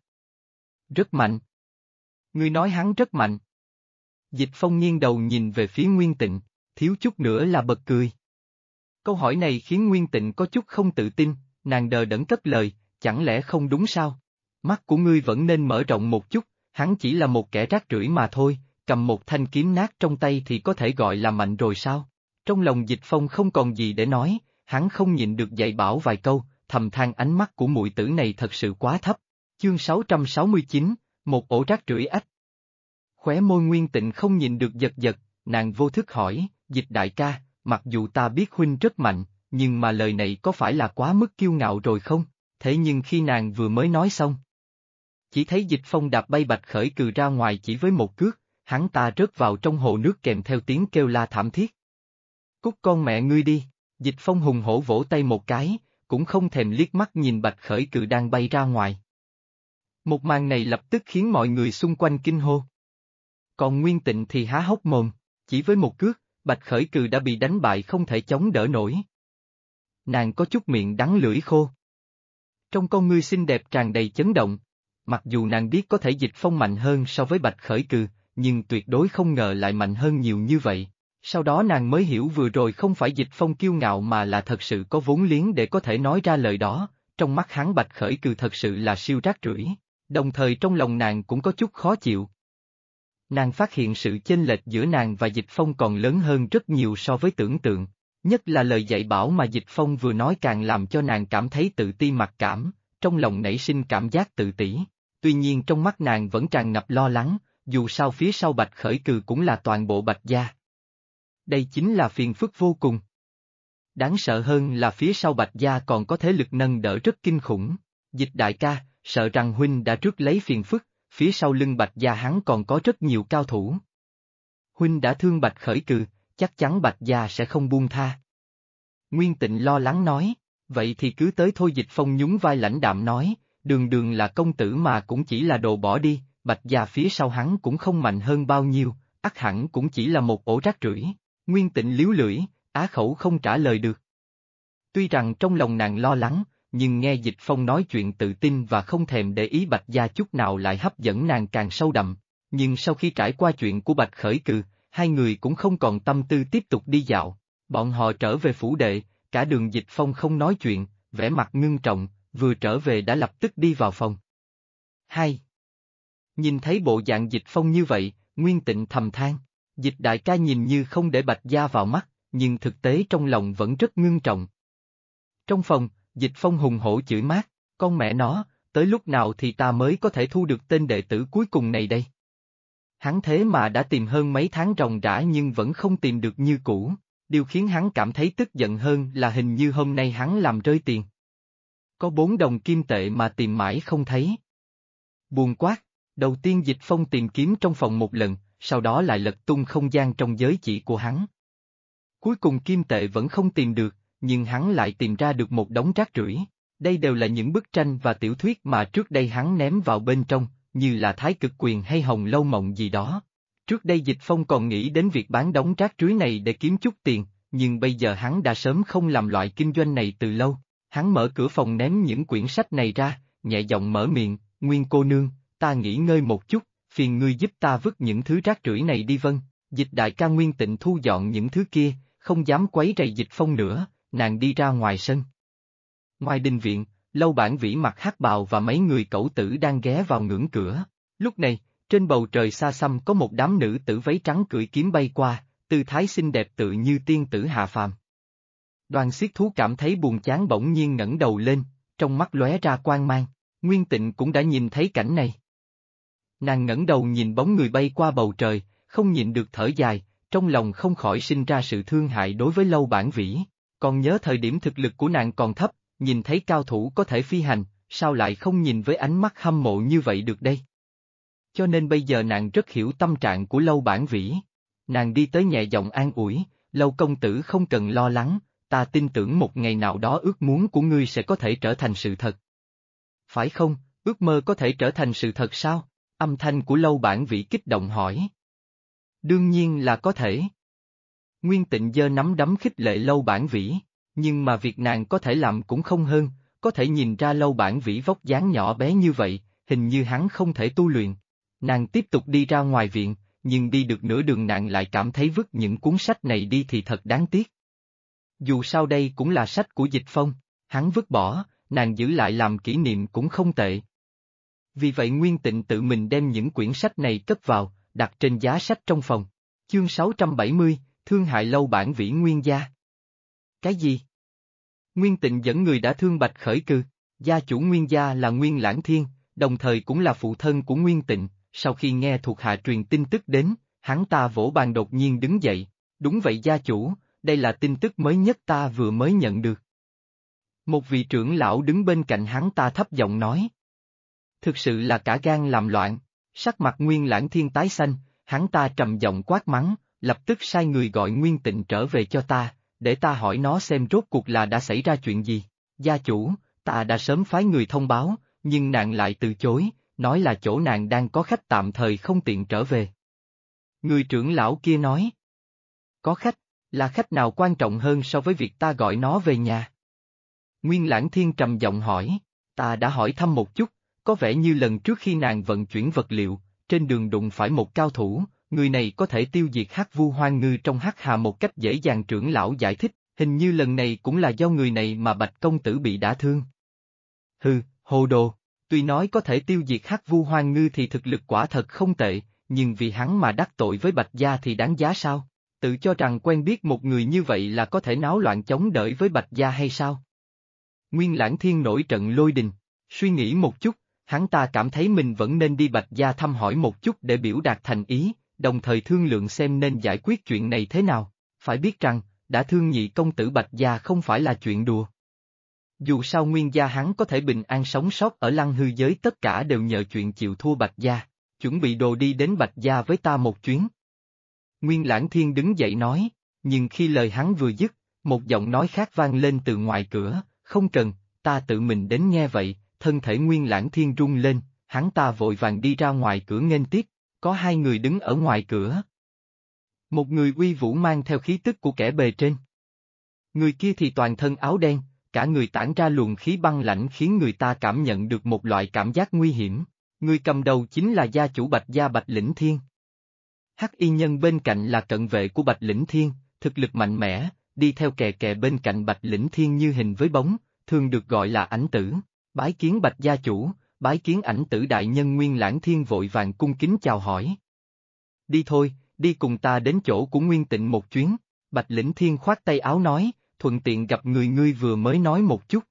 Rất mạnh. Ngươi nói hắn rất mạnh. Dịch Phong nghiêng đầu nhìn về phía Nguyên Tịnh, thiếu chút nữa là bật cười. Câu hỏi này khiến Nguyên Tịnh có chút không tự tin, nàng đờ đẫn cất lời, chẳng lẽ không đúng sao? Mắt của ngươi vẫn nên mở rộng một chút, hắn chỉ là một kẻ rác rưởi mà thôi, cầm một thanh kiếm nát trong tay thì có thể gọi là mạnh rồi sao? Trong lòng Dịch Phong không còn gì để nói, hắn không nhịn được dạy bảo vài câu, thầm than ánh mắt của muội tử này thật sự quá thấp. Chương 669, một ổ rác rưởi ách. Khóe môi Nguyên Tịnh không nhịn được giật giật, nàng vô thức hỏi, Dịch đại ca, mặc dù ta biết huynh rất mạnh, nhưng mà lời này có phải là quá mức kiêu ngạo rồi không? Thế nhưng khi nàng vừa mới nói xong, chỉ thấy Dịch Phong đạp bay Bạch Khởi Cừ ra ngoài chỉ với một cước, hắn ta rớt vào trong hồ nước kèm theo tiếng kêu la thảm thiết. Cút con mẹ ngươi đi, Dịch Phong hùng hổ vỗ tay một cái, cũng không thèm liếc mắt nhìn Bạch Khởi Cừ đang bay ra ngoài. Một màn này lập tức khiến mọi người xung quanh kinh hô. Còn Nguyên Tịnh thì há hốc mồm, chỉ với một cước, Bạch Khởi Cừ đã bị đánh bại không thể chống đỡ nổi. Nàng có chút miệng đắng lưỡi khô. Trong con ngươi xinh đẹp tràn đầy chấn động, mặc dù nàng biết có thể Dịch Phong mạnh hơn so với Bạch Khởi Cừ, nhưng tuyệt đối không ngờ lại mạnh hơn nhiều như vậy. Sau đó nàng mới hiểu vừa rồi không phải Dịch Phong kiêu ngạo mà là thật sự có vốn liếng để có thể nói ra lời đó, trong mắt hắn Bạch Khởi Cừ thật sự là siêu rác rưởi, đồng thời trong lòng nàng cũng có chút khó chịu. Nàng phát hiện sự chênh lệch giữa nàng và Dịch Phong còn lớn hơn rất nhiều so với tưởng tượng, nhất là lời dạy bảo mà Dịch Phong vừa nói càng làm cho nàng cảm thấy tự ti mặc cảm, trong lòng nảy sinh cảm giác tự tỷ. Tuy nhiên trong mắt nàng vẫn tràn ngập lo lắng, dù sao phía sau Bạch Khởi Cừ cũng là toàn bộ Bạch gia. Đây chính là phiền phức vô cùng. Đáng sợ hơn là phía sau Bạch gia còn có thế lực nâng đỡ rất kinh khủng. Dịch đại ca, sợ rằng huynh đã rước lấy phiền phức, phía sau lưng Bạch gia hắn còn có rất nhiều cao thủ. Huynh đã thương Bạch Khởi Cừ, chắc chắn Bạch gia sẽ không buông tha. Nguyên Tịnh lo lắng nói, vậy thì cứ tới thôi. Dịch Phong nhún vai lãnh đạm nói, đường đường là công tử mà cũng chỉ là đồ bỏ đi, Bạch gia phía sau hắn cũng không mạnh hơn bao nhiêu, ắt hẳn cũng chỉ là một ổ rác rưởi. Nguyên Tịnh líu lưỡi, á khẩu không trả lời được. Tuy rằng trong lòng nàng lo lắng, nhưng nghe Dịch Phong nói chuyện tự tin và không thèm để ý Bạch gia chút nào lại hấp dẫn nàng càng sâu đậm. Nhưng sau khi trải qua chuyện của Bạch Khởi Cừ, hai người cũng không còn tâm tư tiếp tục đi dạo. Bọn họ trở về phủ đệ, cả đường Dịch Phong không nói chuyện, vẻ mặt ngưng trọng, vừa trở về đã lập tức đi vào phòng. Hai. Nhìn thấy bộ dạng Dịch Phong như vậy, Nguyên Tịnh thầm than, Dịch đại ca nhìn như không để Bạch gia vào mắt, nhưng thực tế trong lòng vẫn rất ngưng trọng. Trong phòng, Dịch Phong hùng hổ chửi mát, con mẹ nó, tới lúc nào thì ta mới có thể thu được tên đệ tử cuối cùng này đây? Hắn thế mà đã tìm hơn mấy tháng ròng rã nhưng vẫn không tìm được như cũ, điều khiến hắn cảm thấy tức giận hơn là hình như hôm nay hắn làm rơi tiền. Có 4 đồng kim tệ mà tìm mãi không thấy. Buồn quát, đầu tiên Dịch Phong tìm kiếm trong phòng một lần, sau đó lại lật tung không gian trong giới chỉ của hắn. Cuối cùng kim tệ vẫn không tìm được, nhưng hắn lại tìm ra được một đống rác rưởi. Đây đều là những bức tranh và tiểu thuyết mà trước đây hắn ném vào bên trong, như là Thái Cực Quyền hay Hồng Lâu Mộng gì đó. Trước đây Dịch Phong còn nghĩ đến việc bán đống rác rưởi này để kiếm chút tiền, nhưng bây giờ hắn đã sớm không làm loại kinh doanh này từ lâu. Hắn mở cửa phòng ném những quyển sách này ra, nhẹ giọng mở miệng, Nguyên cô nương, ta nghỉ ngơi một chút, phiền ngươi giúp ta vứt những thứ rác rưởi này đi. Vâng. Dịch đại ca. Nguyên Tịnh thu dọn những thứ kia, không dám quấy rầy Dịch Phong nữa, nàng đi ra ngoài sân. Ngoài đình viện, Lâu Bản Vĩ mặc hắc bào và mấy người cẩu tử đang ghé vào ngưỡng cửa. Lúc này, trên bầu trời xa xăm có một đám nữ tử váy trắng cưỡi kiếm bay qua, tư thái xinh đẹp tự như tiên tử hạ phàm. Đoàn xiết thú cảm thấy buồn chán bỗng nhiên ngẩng đầu lên, trong mắt lóe ra quang mang. Nguyên Tịnh cũng đã nhìn thấy cảnh này. Nàng ngẩng đầu nhìn bóng người bay qua bầu trời, không nhịn được thở dài, trong lòng không khỏi sinh ra sự thương hại đối với Lâu Bản Vĩ. Còn nhớ thời điểm thực lực của nàng còn thấp, nhìn thấy cao thủ có thể phi hành, sao lại không nhìn với ánh mắt hâm mộ như vậy được đây? Cho nên bây giờ nàng rất hiểu tâm trạng của Lâu Bản Vĩ. Nàng đi tới nhẹ giọng an ủi, Lâu công tử không cần lo lắng, ta tin tưởng một ngày nào đó ước muốn của ngươi sẽ có thể trở thành sự thật. Phải không, ước mơ có thể trở thành sự thật sao? Âm thanh của Lâu Bản Vĩ kích động hỏi. Đương nhiên là có thể. Nguyên Tịnh giơ nắm đấm khích lệ Lâu Bản Vĩ, nhưng mà việc nàng có thể làm cũng không hơn, có thể nhìn ra Lâu Bản Vĩ vóc dáng nhỏ bé như vậy, hình như hắn không thể tu luyện. Nàng tiếp tục đi ra ngoài viện, nhưng đi được nửa đường nàng lại cảm thấy vứt những cuốn sách này đi thì thật đáng tiếc. Dù sao đây cũng là sách của Dịch Phong, hắn vứt bỏ, nàng giữ lại làm kỷ niệm cũng không tệ. Vì vậy Nguyên Tịnh tự mình đem những quyển sách này cất vào, đặt trên giá sách trong phòng. Chương 670, thương hại Lâu Bản Vĩ Nguyên gia. Cái gì? Nguyên Tịnh dẫn người đã thương Bạch Khởi Cừ, gia chủ Nguyên gia là Nguyên Lãng Thiên, đồng thời cũng là phụ thân của Nguyên Tịnh. Sau khi nghe thuộc hạ truyền tin tức đến, hắn ta vỗ bàn đột nhiên đứng dậy. Đúng vậy gia chủ, đây là tin tức mới nhất ta vừa mới nhận được. Một vị trưởng lão đứng bên cạnh hắn ta thấp giọng nói. Thực sự là cả gan làm loạn, sắc mặt Nguyên Lãng Thiên tái xanh, hắn ta trầm giọng quát mắng, lập tức sai người gọi Nguyên Tịnh trở về cho ta, để ta hỏi nó xem rốt cuộc là đã xảy ra chuyện gì. Gia chủ, ta đã sớm phái người thông báo, nhưng nàng lại từ chối, nói là chỗ nàng đang có khách tạm thời không tiện trở về. Người trưởng lão kia nói. Có khách, là khách nào quan trọng hơn so với việc ta gọi nó về nhà? Nguyên Lãng Thiên trầm giọng hỏi, ta đã hỏi thăm một chút, có vẻ như lần trước khi nàng vận chuyển vật liệu, trên đường đụng phải một cao thủ, người này có thể tiêu diệt Hắc Vu Hoang Ngư trong Hắc Hà một cách dễ dàng. Trưởng lão giải thích, hình như lần này cũng là do người này mà Bạch công tử bị đả thương. Hừ, hồ đồ, tuy nói có thể tiêu diệt Hắc Vu Hoang Ngư thì thực lực quả thật không tệ, nhưng vì hắn mà đắc tội với Bạch gia thì đáng giá sao? Tự cho rằng quen biết một người như vậy là có thể náo loạn chống đỡ với Bạch gia hay sao? Nguyên Lãng Thiên nổi trận lôi đình, suy nghĩ một chút, hắn ta cảm thấy mình vẫn nên đi Bạch gia thăm hỏi một chút để biểu đạt thành ý, đồng thời thương lượng xem nên giải quyết chuyện này thế nào. Phải biết rằng, đã thương nhị công tử Bạch gia không phải là chuyện đùa. Dù sao Nguyên gia hắn có thể bình an sống sót ở Lăng Hư giới tất cả đều nhờ chuyện chịu thua Bạch gia, chuẩn bị đồ đi đến Bạch gia với ta một chuyến. Nguyên Lãng Thiên đứng dậy nói, nhưng khi lời hắn vừa dứt, Một giọng nói khác vang lên từ ngoài cửa, không cần, ta tự mình đến nghe vậy, thân thể Nguyên Lãng Thiên rung lên, hắn ta vội vàng đi ra ngoài cửa nghênh tiếp, có hai người đứng ở ngoài cửa. Một người uy vũ mang theo khí tức của kẻ bề trên. Người kia thì toàn thân áo đen, cả người tản ra luồng khí băng lãnh khiến người ta cảm nhận được một loại cảm giác nguy hiểm. Người cầm đầu chính là gia chủ Bạch Gia Bạch Lĩnh Thiên. Hắc y nhân bên cạnh là cận vệ của Bạch Lĩnh Thiên, thực lực mạnh mẽ, đi theo kè kè bên cạnh Bạch Lĩnh Thiên như hình với bóng, thường được gọi là ảnh tử. Bái kiến Bạch gia chủ, bái kiến ảnh tử đại nhân. Nguyên Lãng Thiên vội vàng cung kính chào hỏi. Đi thôi, đi cùng ta đến chỗ của Nguyên Tịnh một chuyến. Bạch Lĩnh Thiên khoát tay áo nói, thuận tiện gặp người ngươi vừa mới nói một chút.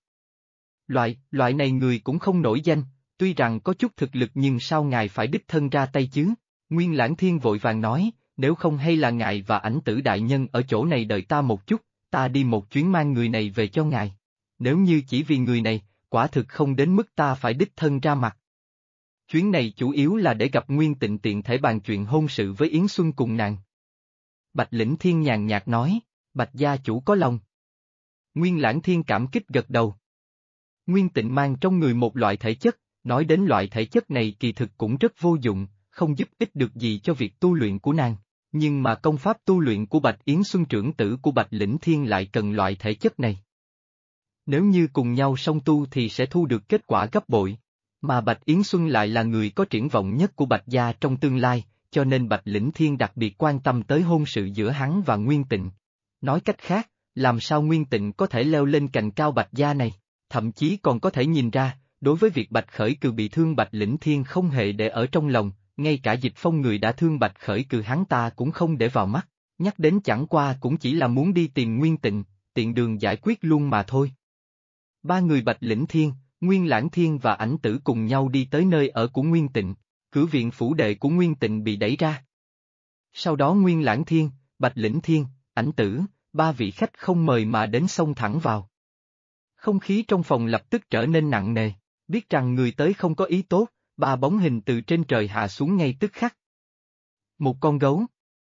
Loại này người cũng không nổi danh, tuy rằng có chút thực lực nhưng sao ngài phải đích thân ra tay chứ? Nguyên Lãng Thiên vội vàng nói, nếu không hay là ngài và ảnh tử đại nhân ở chỗ này đợi ta một chút, ta đi một chuyến mang người này về cho ngài. Nếu như chỉ vì người này, quả thực không đến mức ta phải đích thân ra mặt. Chuyến này chủ yếu là để gặp Nguyên Tịnh tiện thể bàn chuyện hôn sự với Yến Xuân cùng nàng. Bạch Lĩnh Thiên nhàn nhạt nói, Bạch gia chủ có lòng. Nguyên Lãng Thiên cảm kích gật đầu. Nguyên Tịnh mang trong người một loại thể chất, nói đến loại thể chất này kỳ thực cũng rất vô dụng, không giúp ích được gì cho việc tu luyện của nàng, nhưng mà công pháp tu luyện của Bạch Yến Xuân trưởng tử của Bạch Lĩnh Thiên lại cần loại thể chất này. Nếu như cùng nhau song tu thì sẽ thu được kết quả gấp bội, mà Bạch Yến Xuân lại là người có triển vọng nhất của Bạch gia trong tương lai, cho nên Bạch Lĩnh Thiên đặc biệt quan tâm tới hôn sự giữa hắn và Nguyên Tịnh. Nói cách khác, làm sao Nguyên Tịnh có thể leo lên cành cao Bạch gia này, thậm chí còn có thể nhìn ra, đối với việc Bạch Khởi Cừ bị thương Bạch Lĩnh Thiên không hề để ở trong lòng, ngay cả Dịch Phong người đã thương Bạch Khởi Cừ hắn ta cũng không để vào mắt, nhắc đến chẳng qua cũng chỉ là muốn đi tìm Nguyên Tịnh, tiện đường giải quyết luôn mà thôi. Ba người Bạch Lĩnh Thiên, Nguyên Lãng Thiên và ảnh tử cùng nhau đi tới nơi ở của Nguyên Tịnh, cửa viện phủ đệ của Nguyên Tịnh bị đẩy ra. Sau đó Nguyên Lãng Thiên, Bạch Lĩnh Thiên, ảnh tử, ba vị khách không mời mà đến xông thẳng vào. Không khí trong phòng lập tức trở nên nặng nề, biết rằng người tới không có ý tốt, ba bóng hình từ trên trời hạ xuống ngay tức khắc. Một con gấu,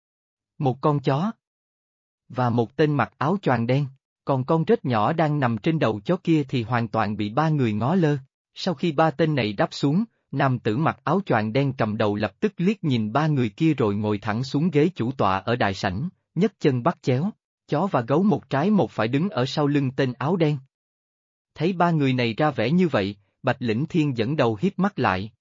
một con chó, và một tên mặc áo choàng đen, còn con rết nhỏ đang nằm trên đầu chó kia thì hoàn toàn bị ba người ngó lơ. Sau khi ba tên này đáp xuống, nam tử mặc áo choàng đen cầm đầu lập tức liếc nhìn ba người kia rồi ngồi thẳng xuống ghế chủ tọa ở đại sảnh, nhấc chân bắt chéo, chó và gấu một trái một phải đứng ở sau lưng tên áo đen. Thấy ba người này ra vẻ như vậy, Bạch Lĩnh Thiên dẫn đầu híp mắt lại.